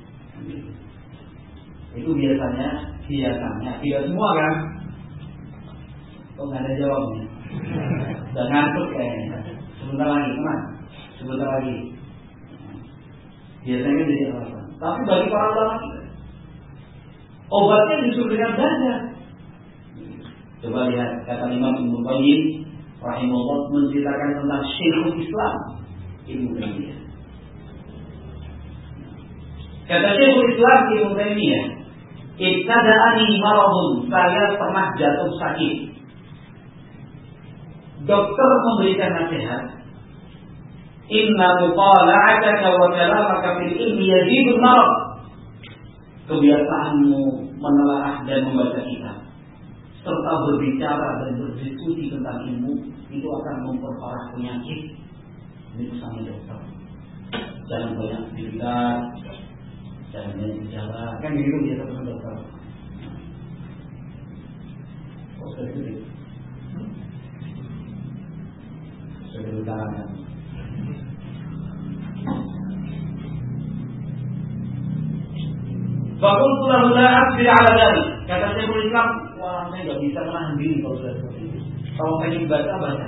[SPEAKER 2] itu biasanya tidak semua kan? Kok nggak ada jawabnya? Dan ngantuk kayaknya. Sebentar lagi. Biasanya jadi alasan. Tapi bagi para ulama, obatnya justru dengan belajar. Coba lihat kata Imam Ibnu Qayyim rahimahullah menceritakan tentang Syekhul Islam Ibnu Taimiyah. Kata Syekhul Islam Ibnu Taimiyah, "Ibtada'ani maradun," saya pernah jatuh sakit. Dokter memberikan nasihat, "Inna mutala'ataka wa kalamaka fil ilmi yazidul marad." Kebiasaanmu menelaah dan membaca kitab serta berbicara dan berdiskusi tentang ilmu itu akan memperparah penyakit. Ini pesan dokter. Jangan banyak aktivitas, jangan banyak bicara. Kan begitu biasa pesan dokter. Sudah itu. Sudah utarakan. Fakultu lahu la asbir ala dhalik. Kata Syekhul Islam, wah saya nggak bisa menahan diri kalau sudah seperti ini. Kalau pengen baca.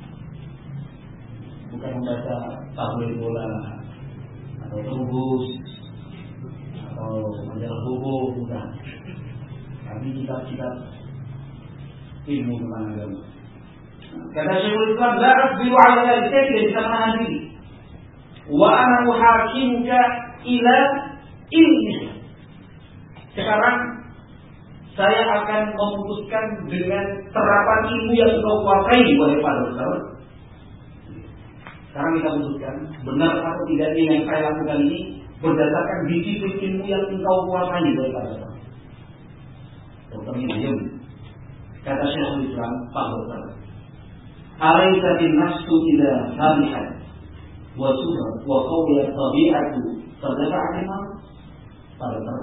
[SPEAKER 2] Bukan membaca tabloid bola atau Trubus atau majalah Bobo, bukan. Tapi kitab-kitab ilmu tentang agama. Kata Syekhul Islam, la asbiru ala dhalik. Saya tidak bisa menahan diri. Wa ana uhakimuka ila ilmi. Sekarang saya akan memutuskan dengan terapan ilmu yang engkau kuasai, wahai Pak Dokter. Sekarang kita putuskan benar atau tidaknya yang saya lakukan ini berdasarkan disiplin ilmu yang engkau kuasai, wahai Pak Dokter. Dokter ini diam. Kata Syekhul Islam, Pak Dokter, "Alaisa bin nafsu ila salihat wa surah wa qawiyat tabi'atu tadafa'at imam." Pak Dokter,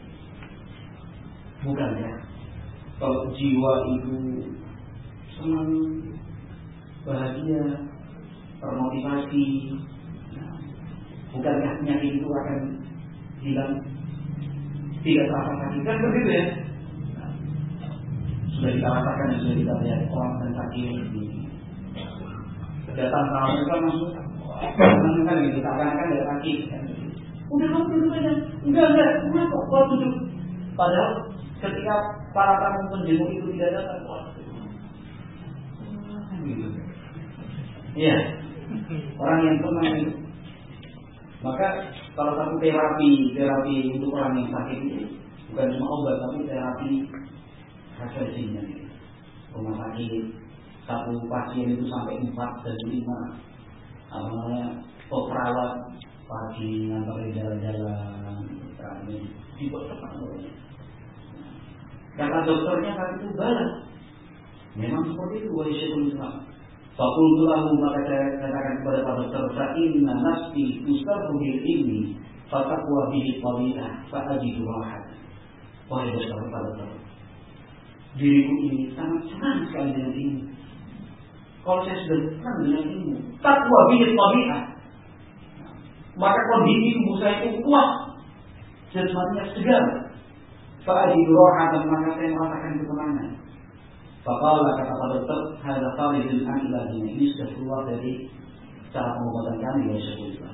[SPEAKER 2] bukannya kalau jiwa itu senang, bahagia, termotivasi, bukankah penyakit itu akan hilang, tidak terasa sakit? Kan begitu ya? Sudah kita rasakan, sudah kita lihat orang yang sakit datang sama mereka langsung kan gitu, seakan-akan tidak sakit kan? Udah kamu duduk aja, enggak, kok duduk? Padahal ketika para tamu penjenguk itu tidak datang, iya, Orang yang tenang itu. Maka salah satu terapi untuk orang yang sakit itu bukan cuma obat, tapi terapi refreshingnya. Rumah sakit satu pasien itu sampai 4 dan 5 perawat pagi ngantarin jalan-jalan dibuat tepat namanya. Kata dokternya saat itu balas. Memang seperti itu wahai Syekhul Islam. Fakultu lahu, maka saya katakan kepada Pak Dokter, fa'inna nafsi tusarru bil ilmi fataqwa bihi tabi'ah fa'ajidu rahat. Wahai Dokter, Pak Dokter, diriku ini sangat senang sekali dengan ilmu. Kalau saya sudah senang dengan ilmu, taqwa bihi tabi'ah, maka kondisi tubuh saya itu kuat, jasmaninya segar. Fa'ajidu rahat, maka saya merasakan ketenangan. Faqala, kata Pak Dokter, hadza kharijun an ilahina, ini sudah keluar dari cara pengobatan kami ya Syekhul Islam.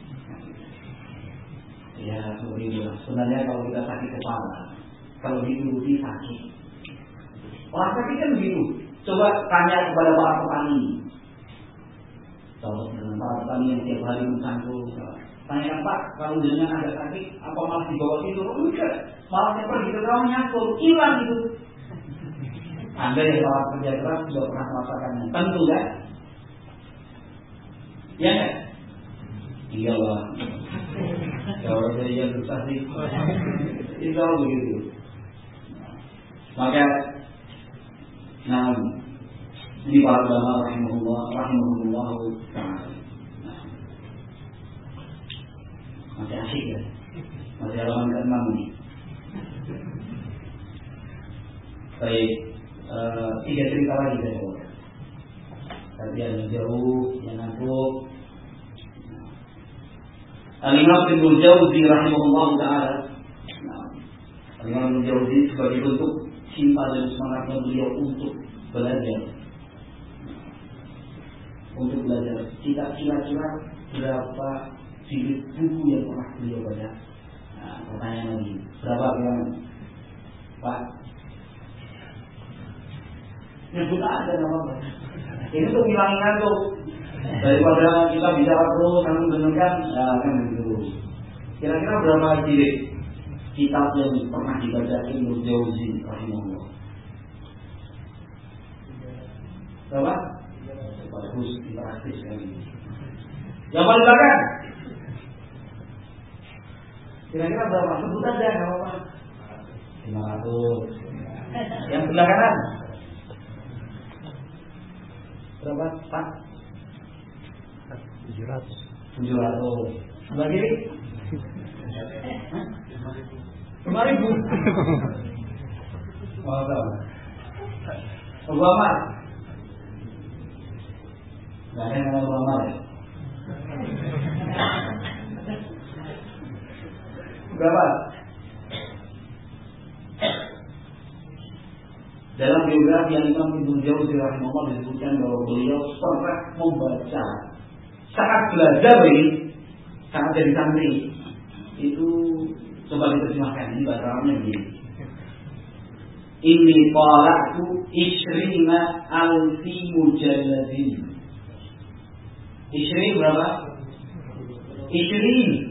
[SPEAKER 2] Ya seperti itulah. Sebenarnya kalau kita sakit kepala, kalau dituruti sakit. Orang sakit kan begitu. Coba tanya kepada para petani. Contoh dengan para petani yang tiap hari mencangkul. Tanya Pak, kalau jenengan ada sakit, apa malah dibawa tidur? Oh enggak, malah saya pergi ke kamu nyangkul, hilang itu. Anda yang telah kerja keras sudah pernah merasakannya, tentu kan? Ya kan? Iyalah. Kalau saya yang susah sih, itu begitu. Maka, nah, ini para ulama rahimahullah ta'ala. Masih asyik ya, masih halaman ke-6 ini. Baik. 3 cerita lagi saya bawa. Tadi yang jauh, yang ngantuk. Al-Imam Ibnu Jauzi rahimahullah ta'ala. Al-Imam Ibnu Jauzi sebagai bentuk cinta dan semangatnya beliau untuk belajar. Untuk belajar. Kira-kira berapa jilid buku yang pernah beliau baca? Nah, pertanyaan lagi. Berapa bilangan? Pak? Nyebut aja nama-nama. Ini tuh ngilangin ngantuk. Daripada kita bicara terus sambil mendengarkan, ya kan begitu. Kira-kira berapa jilid kitab yang pernah dibaca Ibnu Jauzi rahimahullah? Berapa? Bagus, interaktif sekali. Yang paling belakang? Kira-kira berapa? Sebut aja, nggak apa-apa. 500. Yang sebelah kanan? Berapa? Pak? 700. Sebelah kiri? 5.000. Masa? Abu Amar? Gak ada yang nama Abu Amar ya? Berapa? Dalam biografi yang Imam Ibnu Jauzi rahimahullah disebutkan bahwa beliau pernah membaca saat belajar ini, saat jadi santri itu, coba diterjemahkan ini bahasa Arabnya begini. Inni qara'tu 20 alfi mujalladin. 20 berapa? 20.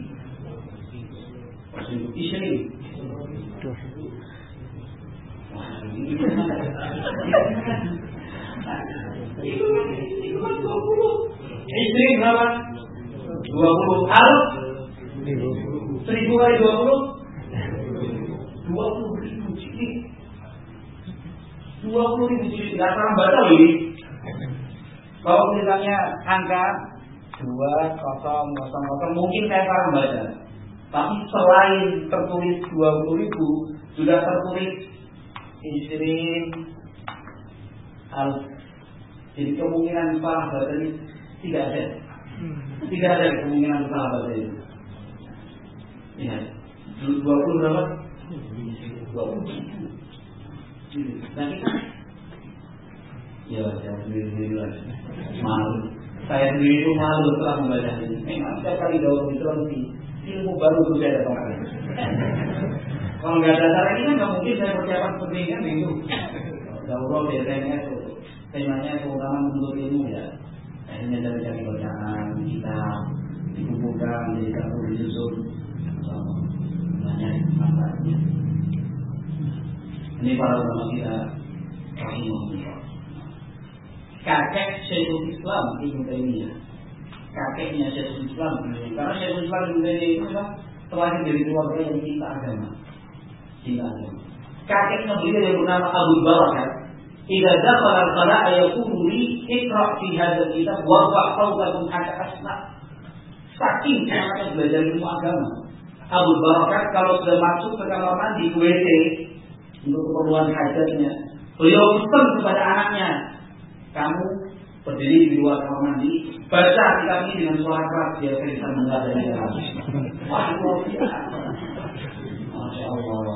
[SPEAKER 2] Itu kan 20. Istri berapa? 20. Alf 1000 kali 20 20.000 jilid. 20.000 jilid. Gak salah baca loh ini. Kalau misalnya angka 2000 mungkin saya salah baca. Tapi selain tertulis 20.000 sudah tertulis Isrin Alf. Jadi kemungkinan salah baca ini tidak ada. Tidak ada kemungkinan salah baca itu. Ya, 20 berapa? 20. Nah kita, ya saya sendiri lah malu. Saya sendiri itu malu setelah membaca ini. Memang setiap kali daun itu ilmu baru itu saya dapatkan. Kalau nggak ada cara ini kan nggak mungkin saya persiapan seperti ini kan itu. Daurah biasanya temanya keutamaan menuntut ilmu ya. Akhirnya cari-cari bacaan kitab dikumpulkan jadi satu disusun banyak manfaatnya. Ini para ulama kita rahimahullah. Kakek Syekhul Islam Ibnu Taimiyah, kakeknya Syekhul Islam, karena Syekhul Islam Ibnu Taimiyah itu kan terlahir dari keluarga yang cinta agama. Kakeknya beliau yang bernama Abu Barakah. Idza dakhala al-qala'a yaqulu li iqra' fi hadzal kitab warfa' sawtakum hatta asma'. Saking semangatnya belajar ilmu agama, Abu Barakah kalau sudah masuk ke kamar mandi WC untuk keperluan hajatnya, beliau pesan kepada anaknya, kamu berdiri di luar kamar mandi, baca kitab ini dengan suara keras biar saya bisa mendengar dari dalam. Wah, luar biasa. Masya Allah.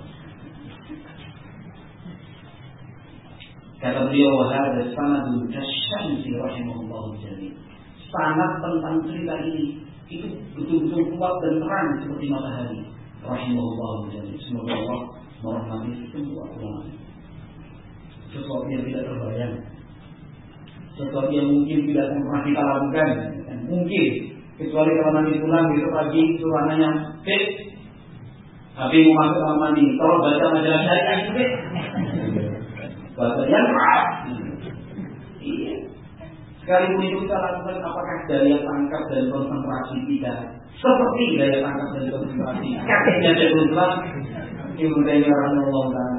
[SPEAKER 2] Kata beliau, wahada sanadun kasyamsi rahimahullahu jami. Sanad tentang cerita ini itu betul-betul kuat dan terang seperti matahari. Rahimahullahu jami. Semoga Allah merahmati semua ulama. Sesuatu yang tidak terbayang, sesuatu yang mungkin tidak akan pernah kita lakukan, mungkin kecuali kalau nanti pulang besok pagi suruh anaknya, tapi mau masuk kamar mandi, kalau baca majalah syariah itu baca yang iya. Sekalipun itu kita lakukan, apakah daya tangkap dan konsentrasi kita seperti daya tangkap dan konsentrasi kakeknya Syekhul Islam Ibnu Taimiyah rahimahullah taala?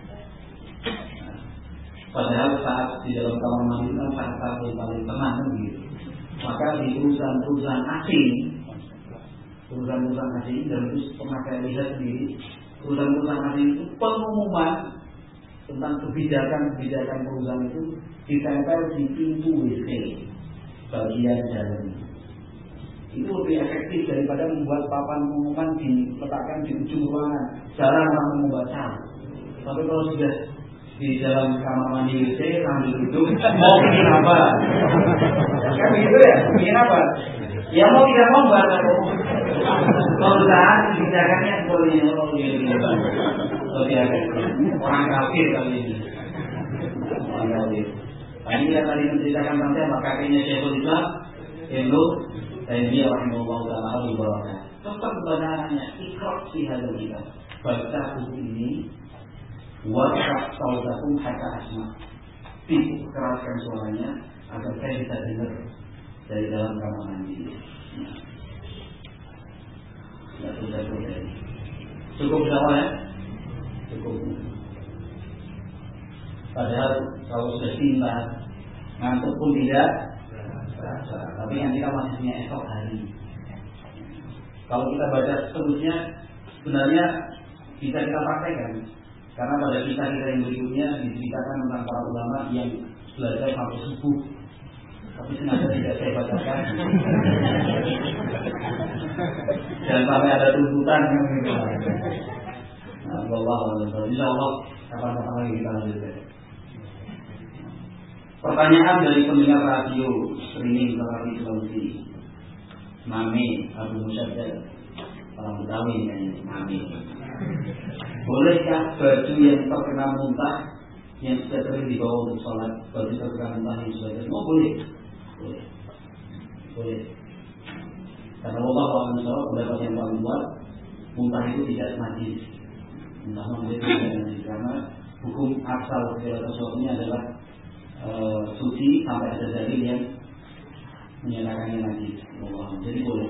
[SPEAKER 2] Padahal saat di dalam kamar mandi kan saat yang paling tenang kan gitu. Maka di perusahaan asing dan itu pernah saya lihat sendiri, perusahaan asing itu pengumuman tentang kebijakan perusahaan itu ditempel di pintu WC bagian dalam. Itu lebih efektif daripada membuat papan pengumuman diletakkan di ujung ruangan. Jarang orang membaca. Tapi kalau sudah di dalam kamar mandi WC sambil duduk, mau bikin apa? Kan begitu ya? Bikin apa? Ya mau tidak mau baca. Perusahaan kebijakannya boleh lebih efektif. Orang kafir kali ini. Orang kafir. Tadi kita tadi menceritakan tentang kakeknya Syekhul Islam Ibnu Taimiyah rahimahullah taala Abu Barakah. Tetap kepada anaknya, iqra' fi hadzal kitab. Baca buku ini, warfa' sawtakum hatta asma'. Keraskan suaranya agar saya bisa dengar dari dalam kamar mandi. Cukup sama ya? Cukup. Padahal kalau sudah cinta, ngantuk pun tidak terasa. Tapi yang kita masih punya esok hari. Kalau kita baca seterusnya, sebenarnya bisa kita praktekkan. Karena pada kisah kita yang berikutnya diceritakan tentang para ulama yang belajar sampai subuh. Tapi sengaja tidak saya bacakan. Jangan sampai ada tuntutan yang gitu. Nah, insya Allah kapan-kapan lagi kita lanjutkan. Pertanyaan dari pendengar radio streaming televisi Sulawesi, Mami Abu Musyaddad, orang Betawi kan, Mami. Bolehkah baju yang terkena muntah yang sudah sering dibawa untuk sholat, baju terkena muntah yang sudah sering? Oh boleh. Karena Allah SWT pendapat yang paling kuat, muntah itu tidak najis. Muntah itu tidak najis karena hukum asal segala sesuatunya adalah suci sampai ada dalil yang menyatakannya najis. Jadi boleh.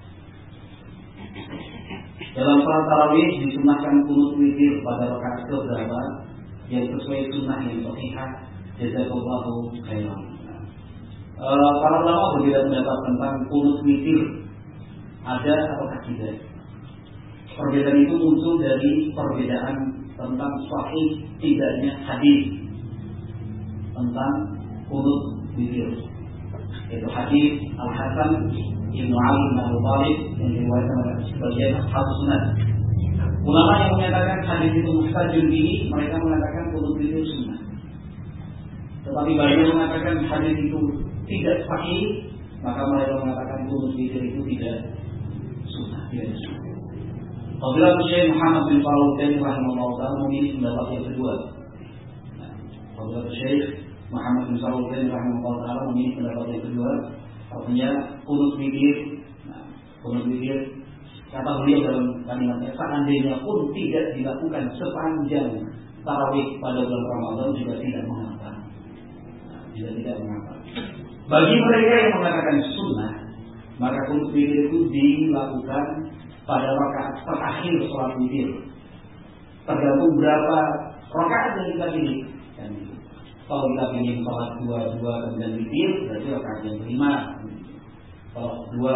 [SPEAKER 2] Dalam salat tarawih disunahkan qunut witir pada rakaat keberapa yang sesuai sunnah yang sahihah. Jazakallahu khairan. Para ulama berbeda pendapat tentang qunut witir ada atau tidak. Perbedaan itu muncul dari perbedaan tentang sahih tidaknya hadis tentang qunut witir. Itu hadis Al-Hasan Ibnu Ali bin Abi Thalib yang diriwayatkan oleh sebagian ashab sunnah. Ulama yang menyatakan hadis itu mustajil bihi, mereka mengatakan qunut witir sunnah. Tetapi banyak yang mengatakan hadis itu tidak sahih, maka mereka mengatakan qunut witir itu tidak sunnah. Fadilatul Syekh Muhammad bin Shalih Al-Utsaimin rahimahullah taala memilih pendapat yang kedua. Fadilatul Syekh Muhammad bin Shalih rahimahullah taala memilih pendapat yang kedua, artinya kunut witir. Nah, kunut witir kata beliau dalam kalimatnya, seandainya pun tidak dilakukan sepanjang tarawih pada bulan Ramadan juga tidak mengapa. Nah, juga tidak mengapa. Bagi mereka yang mengatakan sunnah, maka kunut witir itu dilakukan pada rakaat terakhir sholat witir. Tergantung berapa rakaat yang kita pilih. Kalau kita pilih sholat 2-2 kemudian witir, berarti rakaat yang kelima. Kalau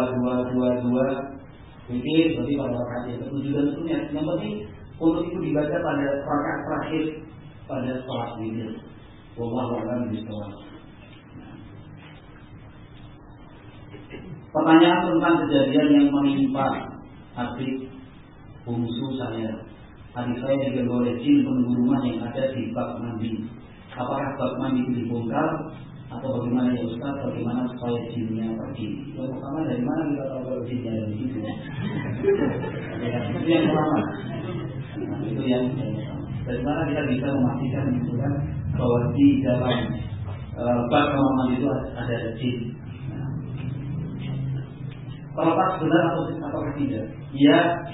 [SPEAKER 2] 2-2-2-2 witir, berarti pada rakaat yang ke-7 dan seterusnya. Yang penting untuk itu dibaca pada rakaat terakhir pada sholat witir. Wallahu a'lam bishawab. Pertanyaan tentang kejadian yang menimpa adik bungsu saya. Adik saya diganggu oleh jin penunggu rumah yang ada di bak mandi. Apakah bak mandi itu dibongkar atau bagaimana ya Ustaz? Bagaimana supaya jinnya pergi? Yang pertama, dari mana kita tahu kalau jinnya ada di situ? Ya, itu yang pertama. Nah, itu yang pertama. Dari mana kita bisa memastikan itu kan bahwa di dalam bak kamar mandi itu ada jin? Terlepas benar atau tidak, ia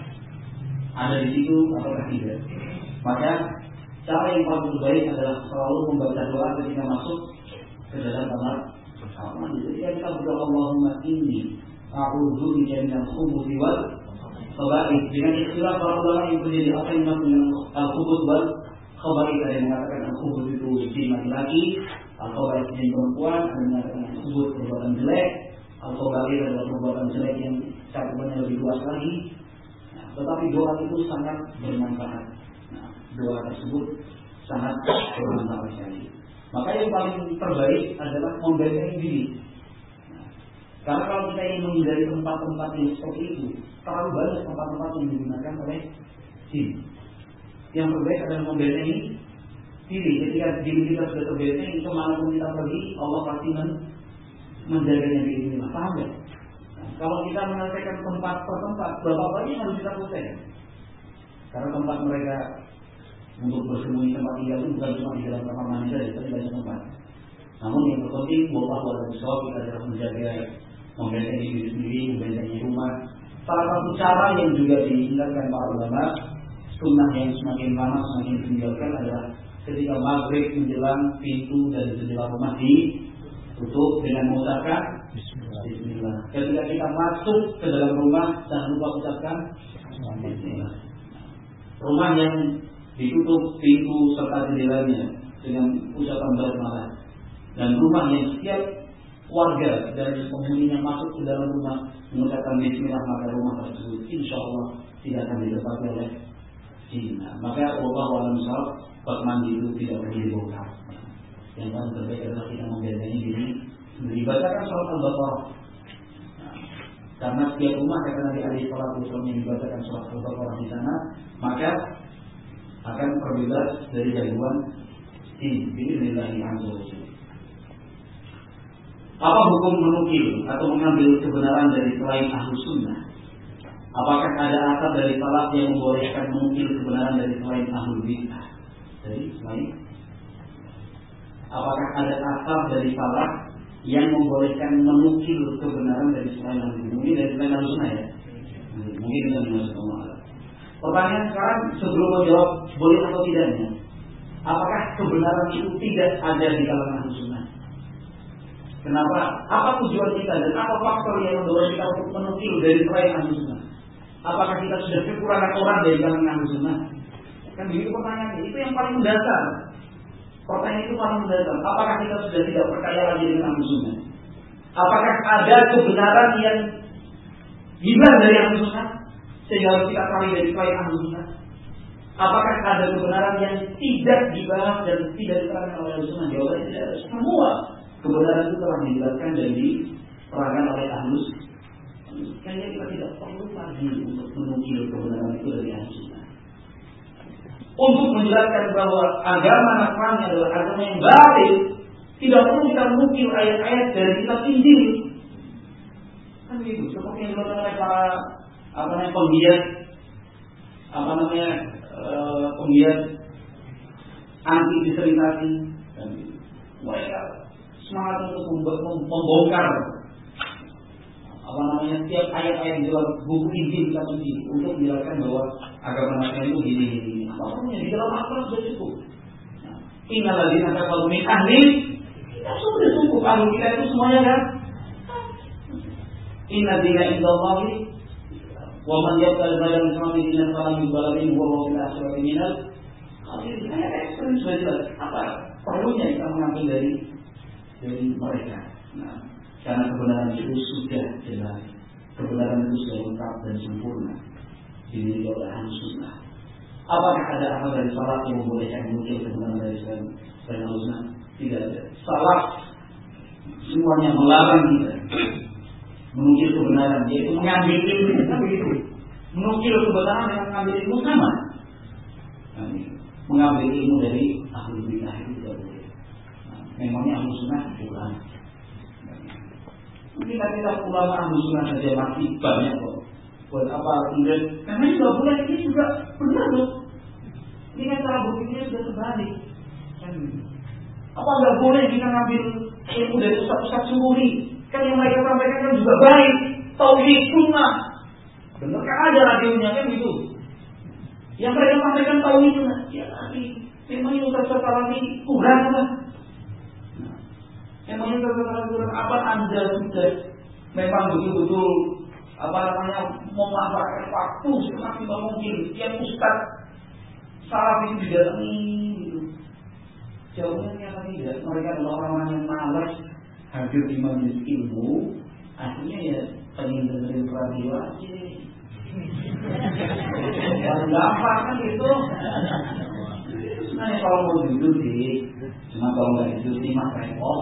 [SPEAKER 2] ada di situ atau tidak. Maka cara yang paling terbaik adalah selalu membaca doa ketika masuk ke dalam kamar mandi. Ketika kita berdoa Allahumma inni a'udzubika minal khubuthi wal khaba'ith. Dengan istilah para ulama yang menjadi apa yang dengan al-khubuth wal khaba'ith. Ada yang mengatakan al-khubuth itu jin laki-laki, al-khaba'ith jin perempuan, ada yang mengatakan al-khubuth perbuatan jelek, al-khaba'ith adalah perbuatan jelek yang cakupannya lebih luas lagi. Tetapi doa itu sangat bermanfaat. Nah, doa tersebut sangat bermanfaat sekali. Maka yang paling terbaik adalah membentengi diri. Nah, karena kalau kita ingin menghindari tempat-tempat yang seperti itu, terlalu banyak tempat-tempat yang digunakan oleh jin. Yang terbaik adalah membentengi diri. Ketika diri kita sudah terbentengi, kemanapun kita pergi, Allah pasti menjaganya di sini. Paham ya? Kalau kita menyelesaikan tempat per tempat, berapa banyak harus kita selesaikan? Karena tempat mereka untuk bersembunyi tempat tinggal itu bukan cuma di dalam kamar mandi saja, tapi banyak tempat. Namun yang terpenting, wallahu a'lam bishawab, kita harus menjaga, membentengi diri sendiri, membentengi rumah. Salah satu cara yang juga diingatkan para ulama, sunnah yang semakin lama semakin ditinggalkan adalah ketika maghrib menjelang pintu dan jendela rumah ditutup dengan mengucapkan Bismillah. Ketika kita masuk ke dalam rumah, jangan lupa ucapkan Bismillah. Rumah yang ditutup pintu serta jendelanya dengan ucapan basmalah, dan rumah yang setiap warga dan penghuninya masuk ke dalam rumah mengucapkan Bismillah, maka rumah tersebut insya Allah tidak akan ditempati oleh jin. Maka wallahu a'lam bishawab, bak mandi itu tidak perlu dibongkar. Yang paling terbaik adalah kita membentengi diri, dibacakan surat Al-Baqarah. Karena setiap rumah kata Nabi alaihi salatu wasallam yang dibacakan surat Al-Baqarah di sana, maka akan terbebas dari gangguan jin. Bismillahi azza wajalla. Apa hukum menukil atau mengambil kebenaran dari selain ahlus sunnah? Apakah ada asal dari salaf yang membolehkan menukil kebenaran dari selain ahlul bid'ah? Dari selain, apakah ada asal dari salaf yang membolehkan menukil kebenaran dari selain ahlul bid'ah? Mungkin dari selain ahlus sunnah ya? Mungkin dengan maksud Allah. Pertanyaan sekarang sebelum menjawab boleh atau tidaknya, apakah kebenaran itu tidak ada di kalangan ahlus sunnah? Kenapa? Apa tujuan kita dan apa faktor yang mendorong kita untuk menukil dari selain ahlus sunnah? Apakah kita sudah kekurangan orang dari kalangan ahlus sunnah? Kan begitu pertanyaannya. Itu yang paling mendasar. Pertanyaan itu paling mendasar. Apakah kita sudah tidak percaya lagi dengan ahlus sunnah? Apakah ada kebenaran yang hilang dari ahlus sunnah sehingga harus kita cari dari selain ahlus sunnah? Apakah ada kebenaran yang tidak dibahas dan tidak diterangkan oleh ahlus sunnah? Jawabannya tidak ada. Semua kebenaran itu telah dijelaskan dan diterangkan oleh ahlus. Kayaknya kita tidak perlu lagi untuk menukil kebenaran itu dari ahlus sunnah. Untuk menjelaskan bahwa agama Nasrani adalah agama yang batil, tidak perlu kita menukil ayat-ayat dari kitab Injil. Kan begitu. Seperti yang dilakukan oleh para penggiat penggiat anti diskriminasi. mereka semangat untuk membongkar setiap ayat-ayat di dalam buku Injil untuk menjelaskan bahwa agama Nasrani itu gini. Apapun di dalam Al-Quran sudah cukup. Innal ladzina kafaru min ahli kita sudah cukup. Ahli kita itu semuanya kan. Inna dina indallahi wa man yabtaghi ghayra al-islami dinan falan yuqbala minhu wa huwa fil akhirati minal khasirin. Ayat-ayat sudah jelas. Apa perlunya kita mengambil dari mereka. Karena kebenaran itu sudah jelas, kebenaran itu sudah lengkap dan sempurna dimiliki oleh ahli sunnah. Apakah ada amal dari salaf yang membolehkan mungkin kebenaran dari ahli sunnah? Tidak ada. Salaf semuanya melarang kita menukil kebenaran, yaitu mengambil ilmu, kan begitu. Menukil kebenaran dengan mengambil ilmu sama. Mengambil ilmu dari ahli bidah itu tidak boleh. Memangnya ahli sunnah bukan. Kita ulama ahli sunnah saja masih banyak kok. Buat apa kemudian? Karena juga boleh, ini juga benar loh. Ini kan cara berpikirnya sudah terbalik. Apa nggak boleh kita ngambil ilmu dari ustaz-ustaz suri? Kan yang mereka sampaikan kan juga baik, tauhid sunnah. Benar kan ada radionya kan gitu. Yang mereka sampaikan tauhid sunnah. Ya tapi memangnya ustaz-ustaz Salafi kurang lah. Memangnya ustaz-ustaz kurang apa Anda sudah memang betul-betul memanfaatkan waktu semaksimal mungkin. Setiap ustaz Salafi itu didatangi gitu. Jauhnya ternyata tidak. Mereka adalah orang-orang yang malas hadir di majelis ilmu. Akhirnya ya pengen dengerin radio aja. Paling gampang kan gitu. Sebenarnya kalau mau jujur sih, cuma kalau nggak jujur sih mah repot.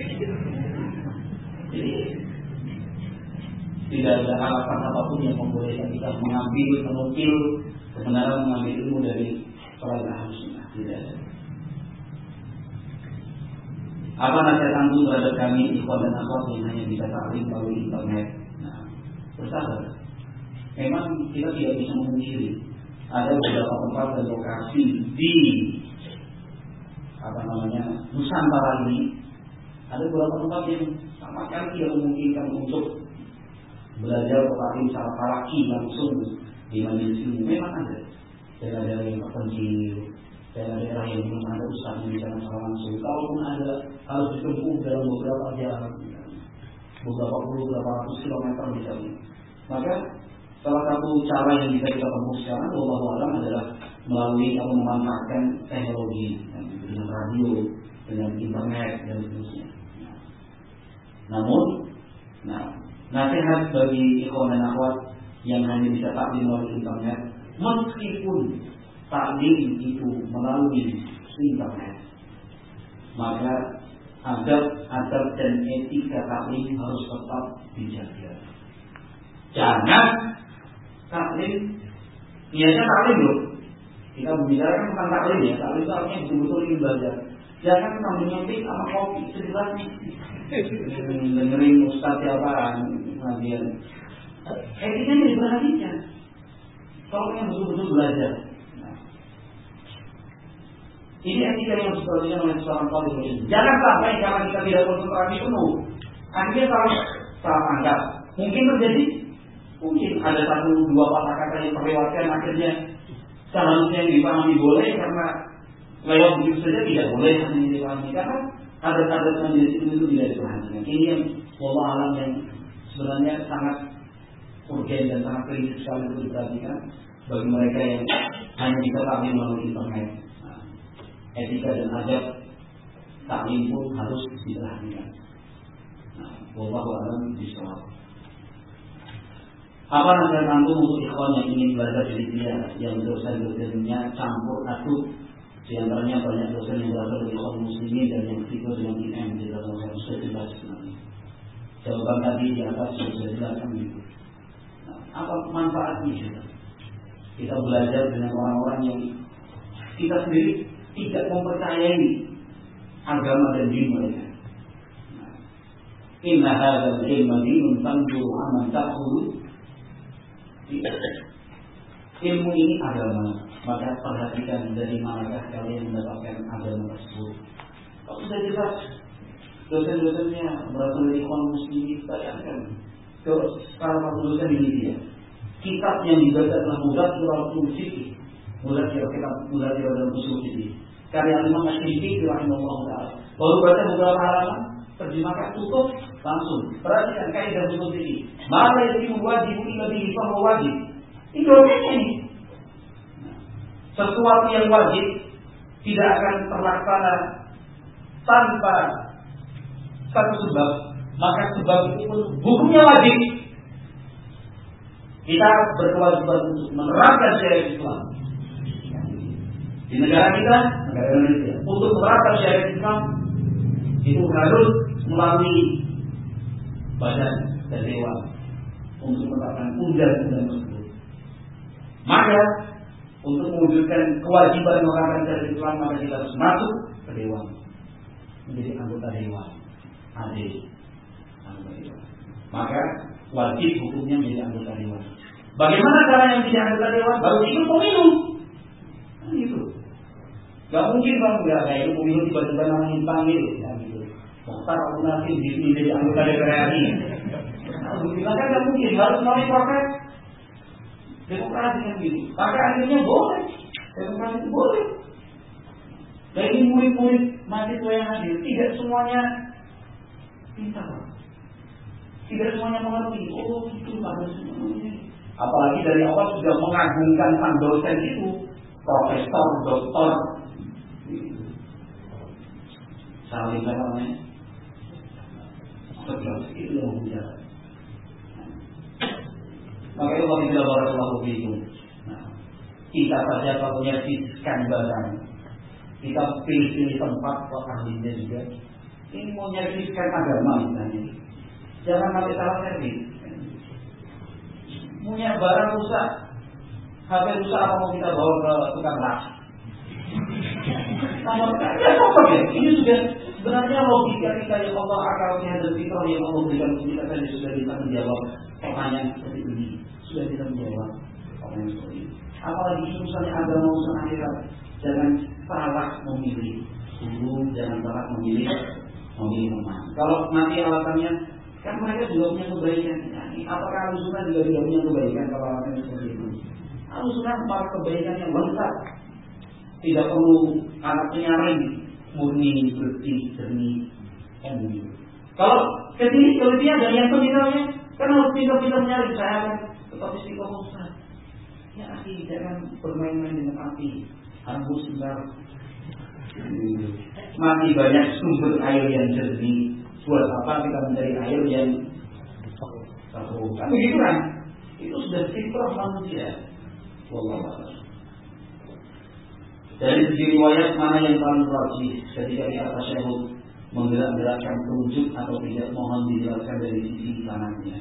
[SPEAKER 2] Jadi tidak ada alasan apapun yang membolehkan kita menukil kebenaran, mengambil ilmu dari para ahli sunnah. Tidak ada. Apa nasihat antum terhadap kami ikhwan dan akhwat yang hanya bisa taklim melalui internet? Nah, bersabar. Memang kita tidak bisa memungkiri ada beberapa tempat dan lokasi di Nusantara ini, ada beberapa tempat yang sama sekali tidak memungkinkan untuk belajar taklim secara talaki langsung di majelis ini. Memang ada daerah-daerah yang terpencil, daerah-daerah yang belum ada ustaz yang bisa langsung. Kalaupun ada, harus ditempuh dalam beberapa jam, beberapa ratus kilometer misalnya. Maka salah satu cara yang bisa kita tempuh sekarang, wallahu a'lam, adalah melalui atau memanfaatkan teknologi dengan radio, dengan internet dan seterusnya. Namun, nasihat bagi ikhwan dan akhwat yang hanya bisa taklim melalui internet, meskipun taklim itu melalui internet, maka adab dan etika taklim harus tetap dijaga. Jangan taklim, niatnya taklim loh. Kita berbicara tentang taklim ya, taklim itu artinya betul-betul ingin belajar. Jangan sambil nyetik sama kopi sejelas dengerin ustaz siapa pengajian. Etikanya diperhatikan. Kalau yang betul-betul belajar. Ini etika yang harus diperhatikan oleh seorang talib ilmu. Jangan sampai karena kita tidak konsentrasi penuh, akhirnya salah anggap. Mungkin terjadi, mungkin ada 1-2 patah kata yang terlewatkan, akhirnya seharusnya yang dipahami boleh karena lewat begitu saja tidak boleh hanya dipahami karena adat-adat majelis itu tidak diperhatikan. Ini yang wallahu a'lam yang sebenarnya sangat urgen dan sangat kritis sekali untuk diperhatikan bagi mereka yang hanya bisa taklim melalui internet. Etika dan adab taklim pun harus diperhatikan. Wallahu a'lam bishawab. Apa nasihat antum untuk ikhwan yang ingin belajar Filipina yang dosen-dosennya campur aduk, di antaranya banyak dosen yang berasal dari kaum muslimin dan yang ketiga dengan IM di dalam sudah jelas sebenarnya. Jawaban tadi di atas sudah jelaskan itu. Apa manfaatnya? Kita belajar dengan orang-orang yang kita sendiri tidak mempercayai agama dan diri mereka. Inna hadzal ilma dinun tanzuru amman ta'khudhu. Ilmu ini agama, maka perhatikan dari manakah kalian mendapatkan agama tersebut. Kalau sudah jelas dosen-dosennya berasal dari kaum muslimin, bayangkan kalau salah satu dosen ini dia kitab yang dibaca adalah Mudzakkiratul Fiqh, Mudzakkiratul dalam usul fikih karya Imam Asy-Syafi'i rahimahullah taala. Baru baca beberapa halaman, terjemahkan, tutup, langsung. Perhatikan kaidah usul fikih. Mala yang wajib illa bihi fa huwa wajib. Ini dosennya ini. Sesuatu yang wajib tidak akan terlaksana tanpa satu sebab, maka sebab itu pun hukumnya wajib. Kita berkewajiban untuk menerapkan syariat Islam di negara kita, negara Indonesia. Untuk menerapkan syariat Islam itu harus melalui badan dan dewan untuk menerapkan undang-undang tersebut. Maka untuk mewujudkan kewajiban menerapkan syariat Islam, maka kita harus masuk ke dewan, menjadi anggota dewan. Maka wajib hukumnya menjadi anggota dewan. Bagaimana cara yang menjadi anggota dewan? Baru ikut pemilu. Nah, itu. Gak mungkin kamu gak kayak itu pemilu tiba-tiba namanya dipanggil. Ya gitu. Mokhtar Abu Nasir jadi anggota DPR RI. Nah, kan gak mungkin. Harus melalui proses demokrasi kan gitu. Maka akhirnya boleh. Demokrasi itu boleh. Dan ini murid-murid mahasiswa yang hadir tidak semuanya pintar, tidak semuanya mengerti. Oh itu pada semuanya. Apalagi dari awal sudah mengagungkan sang dosen itu, profesor, doktor. Saling namanya. Itu yang bicara. Maka itu kami tidak barakallahu fiikum. Kita saja kalau menyaksikan badan, kita pilih-pilih tempat buat ahlinya juga. Ini mau nyerviskan agama misalnya, jangan sampai salah servis. Punya barang rusak, HP rusak, apa mau kita bawa ke tukang las? Ini sudah sebenarnya logika kita yang Allah akalnya dan fitrah yang Allah berikan untuk kita saja sudah bisa menjawab pertanyaan seperti ini, sudah bisa menjawab pertanyaan seperti ini. Apalagi misalnya agama urusan akhirat, jangan salah memilih, jangan salah memilih teman. Kalau nanti alasannya kan mereka juga punya kebaikan. Apakah Ahlussunnah juga tidak punya kebaikan kalau alasannya seperti itu? Ahlussunnah memiliki kebaikan yang lengkap, tidak perlu anak penyaring, murni, bersih, jernih, kan begitu. Kalau kesini kelebihan dari yang misalnya, kan harus pintar-pintar menyaring. Saya akan tetap istiqomah Ustaz. Ya akhi, jangan bermain-main dengan api. Hambus sebentar. Masih banyak sumber air yang jernih. Buat apa kita mencari air yang terus? Kan begitu kan? Itu sudah fitrah manusia. Wallahu a'lam. Dari segi riwayat mana yang paling rajih ketika kita tasyahud, menggerak-gerakkan telunjuk atau tidak, mohon dijelaskan dari sisi kanannya.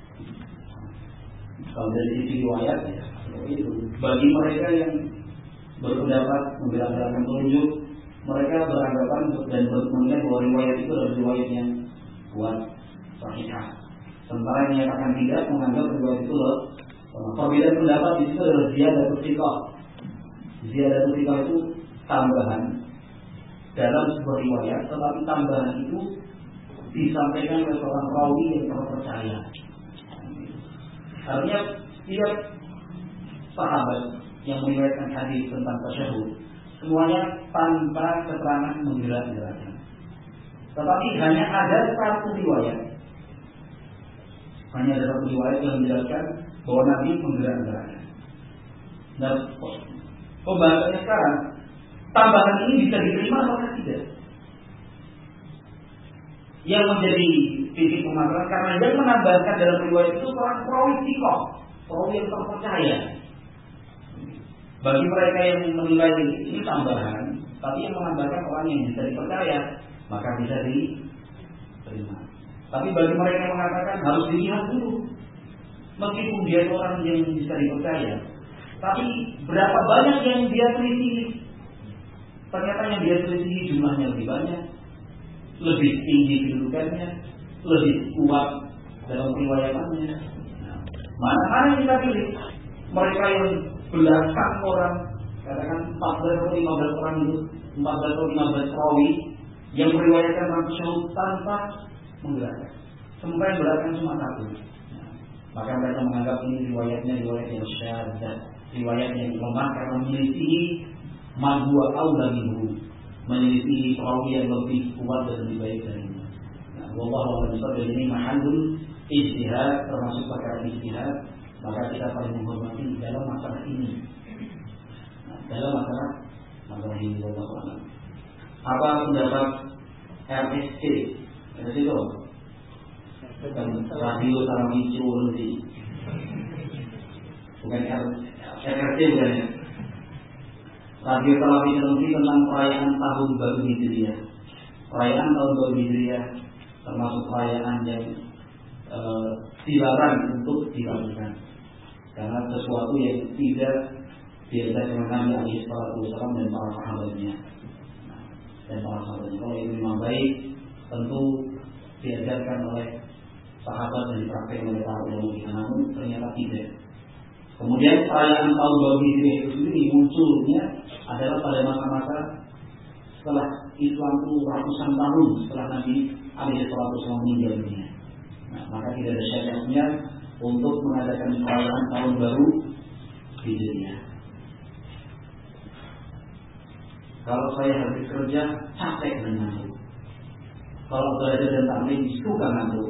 [SPEAKER 2] Kalau dari sisi riwayat ya itu bagi mereka yang berpendapat menggerak-gerakkan telunjuk, mereka beranggapan dan menilai bahwa riwayat itu adalah riwayat yang kuat, sahihah. Sementara yang menyatakan tidak, menganggap riwayat itu loh. Perbedaan pendapat di situ adalah ziyadatul thiqah. Ziyadatul thiqah itu tambahan dalam sebuah riwayat, tetapi tambahan itu disampaikan oleh seorang rawi yang terpercaya. Artinya tiap sahabat yang meriwayatkan hadis tentang tasyahud semuanya tanpa keterangan menggerak-gerakkan. Tetapi hanya ada satu riwayat yang menjelaskan bahwa Nabi menggerak-gerakkan. Dan pembahasannya sekarang, tambahan ini bisa diterima atau tidak? Yang menjadi titik pemasaran karena yang menambahkan dalam riwayat itu seorang perawi thiqah, perawi yang terpercaya. Bagi mereka yang menilai ini tambahan, tapi yang menambahkan orang yang bisa dipercaya, maka bisa diterima. Tapi bagi mereka yang mengatakan harus dilihat dulu, meskipun dia orang yang bisa dipercaya, tapi berapa banyak yang dia teliti? Ternyata yang dia teliti jumlahnya lebih banyak, lebih tinggi kedudukannya, lebih kuat dalam riwayatannya. Mana yang kita pilih? Mereka yang belasan orang, katakan 14 atau 15 orang itu, 14 atau 15 rawi, yang meriwayatkan tentang tasyahud tanpa menggerakkan. Sementara yang beratkan cuma satu. Maka mereka menganggap ini riwayatnya riwayat yang syadzah, riwayat yang lemah karena menyelisihi madwa aula minhu, menyelisihi perawi yang lebih kuat dan lebih baik darinya. Nah, wallahu a'lam. Ini mahallul ijtihad, termasuk perkara ijtihad, maka kita paling menghormati dalam masalah ini. Nah, dalam masalah ini wallahu a'lam. Apa pendapat RSC? RSC itu radio transmisi bukan RRT bukan ya. Radio transmisi tentang perayaan tahun baru Hijriah. Perayaan tahun baru Hijriah termasuk perayaan yang dilarang untuk dilakukan karena sesuatu yang tidak diajarkan Nabi alaihi wasallam dan para sahabatnya. Kalau itu memang baik, tentu diajarkan oleh sahabat dan dipraktikkan oleh para ulama kita, namun ternyata tidak. Kemudian perayaan tahun baru Hijriah itu sendiri munculnya adalah pada masa-masa setelah Islam itu ratusan tahun setelah Nabi alaihi wasallam meninggal dunia. Nah, maka tidak ada syariatnya untuk mengadakan perayaan tahun baru Hijriah. Kalau saya habis kerja capek dan ngantuk. Kalau belajar dan taklim suka ngantuk.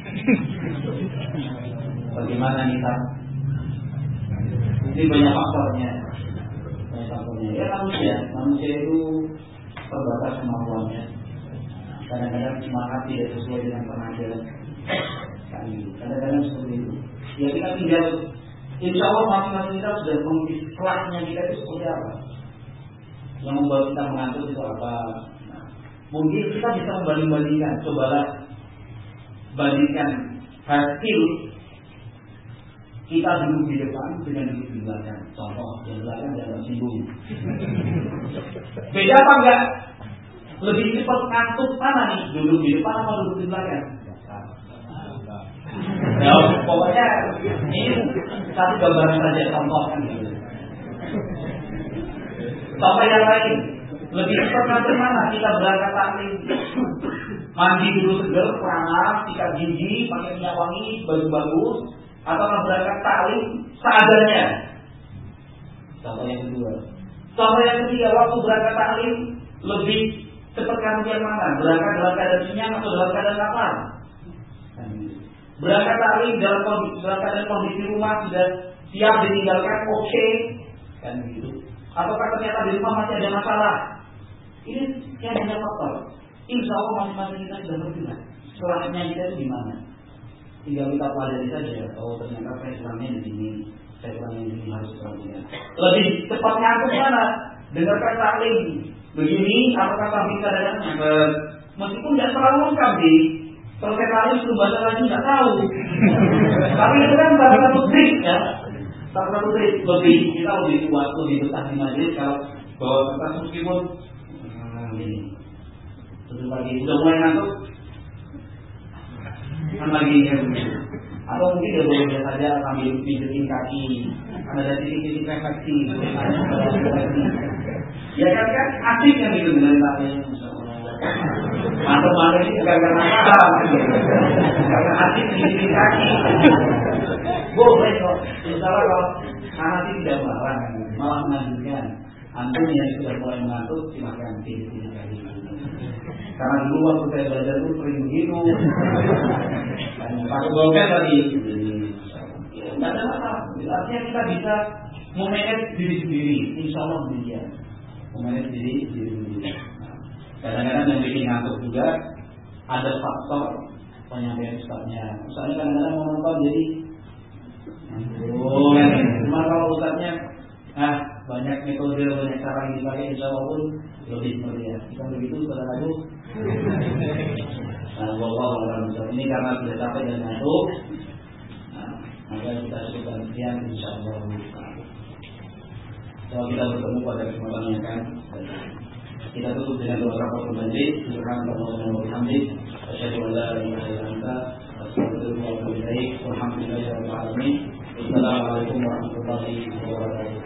[SPEAKER 2] Bagaimana nih Pak? Ini banyak faktornya. Ya manusia itu terbatas kemampuannya. Kadang-kadang semangat tidak sesuai dengan pengajaran kami. Kadang-kadang seperti itu. Ya kita tinggal, insya Allah masing-masing kita sudah mengerti kelasnya kita itu seperti apa. Yang membuat kita mengantuk itu apa? Nah, mungkin kita bisa membanding-bandingkan. Cobalah bandingkan hasil kita duduk di depan dengan duduk di belakang. Contoh, yang belakang jangan singgung. Beda apa enggak? Lebih cepat ngantuk mana nih? Duduk di depan atau duduk di belakang? Ya, pokoknya ini satu gambaran saja, contoh kan gitu. Contoh yang lain, lebih cepat ngantuk mana? Kita berangkat taklim, mandi dulu seger, panas, sikat gigi, pakai minyak wangi, baju bagus, atau berangkat taklim seadanya. Contoh yang kedua. Contoh yang ketiga, waktu berangkat taklim lebih cepat ngantuk yang mana? Berangkat dalam keadaan kenyang atau dalam keadaan lapar? Berangkat taklim dalam kondisi rumah sudah siap ditinggalkan, oke, kan gitu. Ataukah ternyata di rumah masih ada masalah? Ini yang banyak faktor. Insya Allah masing-masing kita sudah bergerak. Setelahnya kita itu di mana? Tinggal kita pelajari saja. Oh ternyata saya kurangnya di sini, saya kurangnya di sini harus kurangnya. Lebih cepat ngantuk mana? Dengarkan taklim begini, apakah kami kadang meskipun tidak terlalu lengkap sih. Selesai taklim suruh baca lagi nggak tahu. Tapi itu kan salah satu trik ya. Salah satu trik lebih kita lebih kuat, lebih betah di majelis kalau bawa kertas meskipun gini. Terus lagi udah mulai ngantuk, kan lagi ya begitu. Atau mungkin dia boleh saja sambil pijetin kaki, ada titik-titik refleksi. Ya kan asik kan itu dengan taklim. Mantap-mantap ini bukan karena apa, karena hati di kaki. Boleh kok. Misalnya kalau hati tidak melarang, malah menanjurkan. Antum yang sudah mulai mengantuk, silahkan di kaki. Karena dulu waktu saya belajar itu sering begitu. Pakai bolpen lagi. Tidak ada masalah. Artinya kita bisa memanage diri sendiri. Insya Allah demikian. Memanage diri sendiri. Kadang-kadang yang bikin ngantuk juga ada faktor penyampaian ustaznya. Misalnya kadang-kadang mau nonton jadi cuma kalau ustaznya banyak metode, banyak cara yang dipakai, insya Allah pun lebih meriah. Kita begitu pada lagu. Ini karena sudah capek dan ngantuk, maka kita cukupkan sekian, insya Allah. Kalau kita bertemu pada kesempatan yang akan kita tutup dengan doa kafaratul majlis. Subhanallah wa bihamdihi, asyhadu an la ilaha illa anta, astaghfiruka wa atubu ilaik. Walhamdulillahirabbil alamin. Wassalamualaikum warahmatullahi wabarakatuh.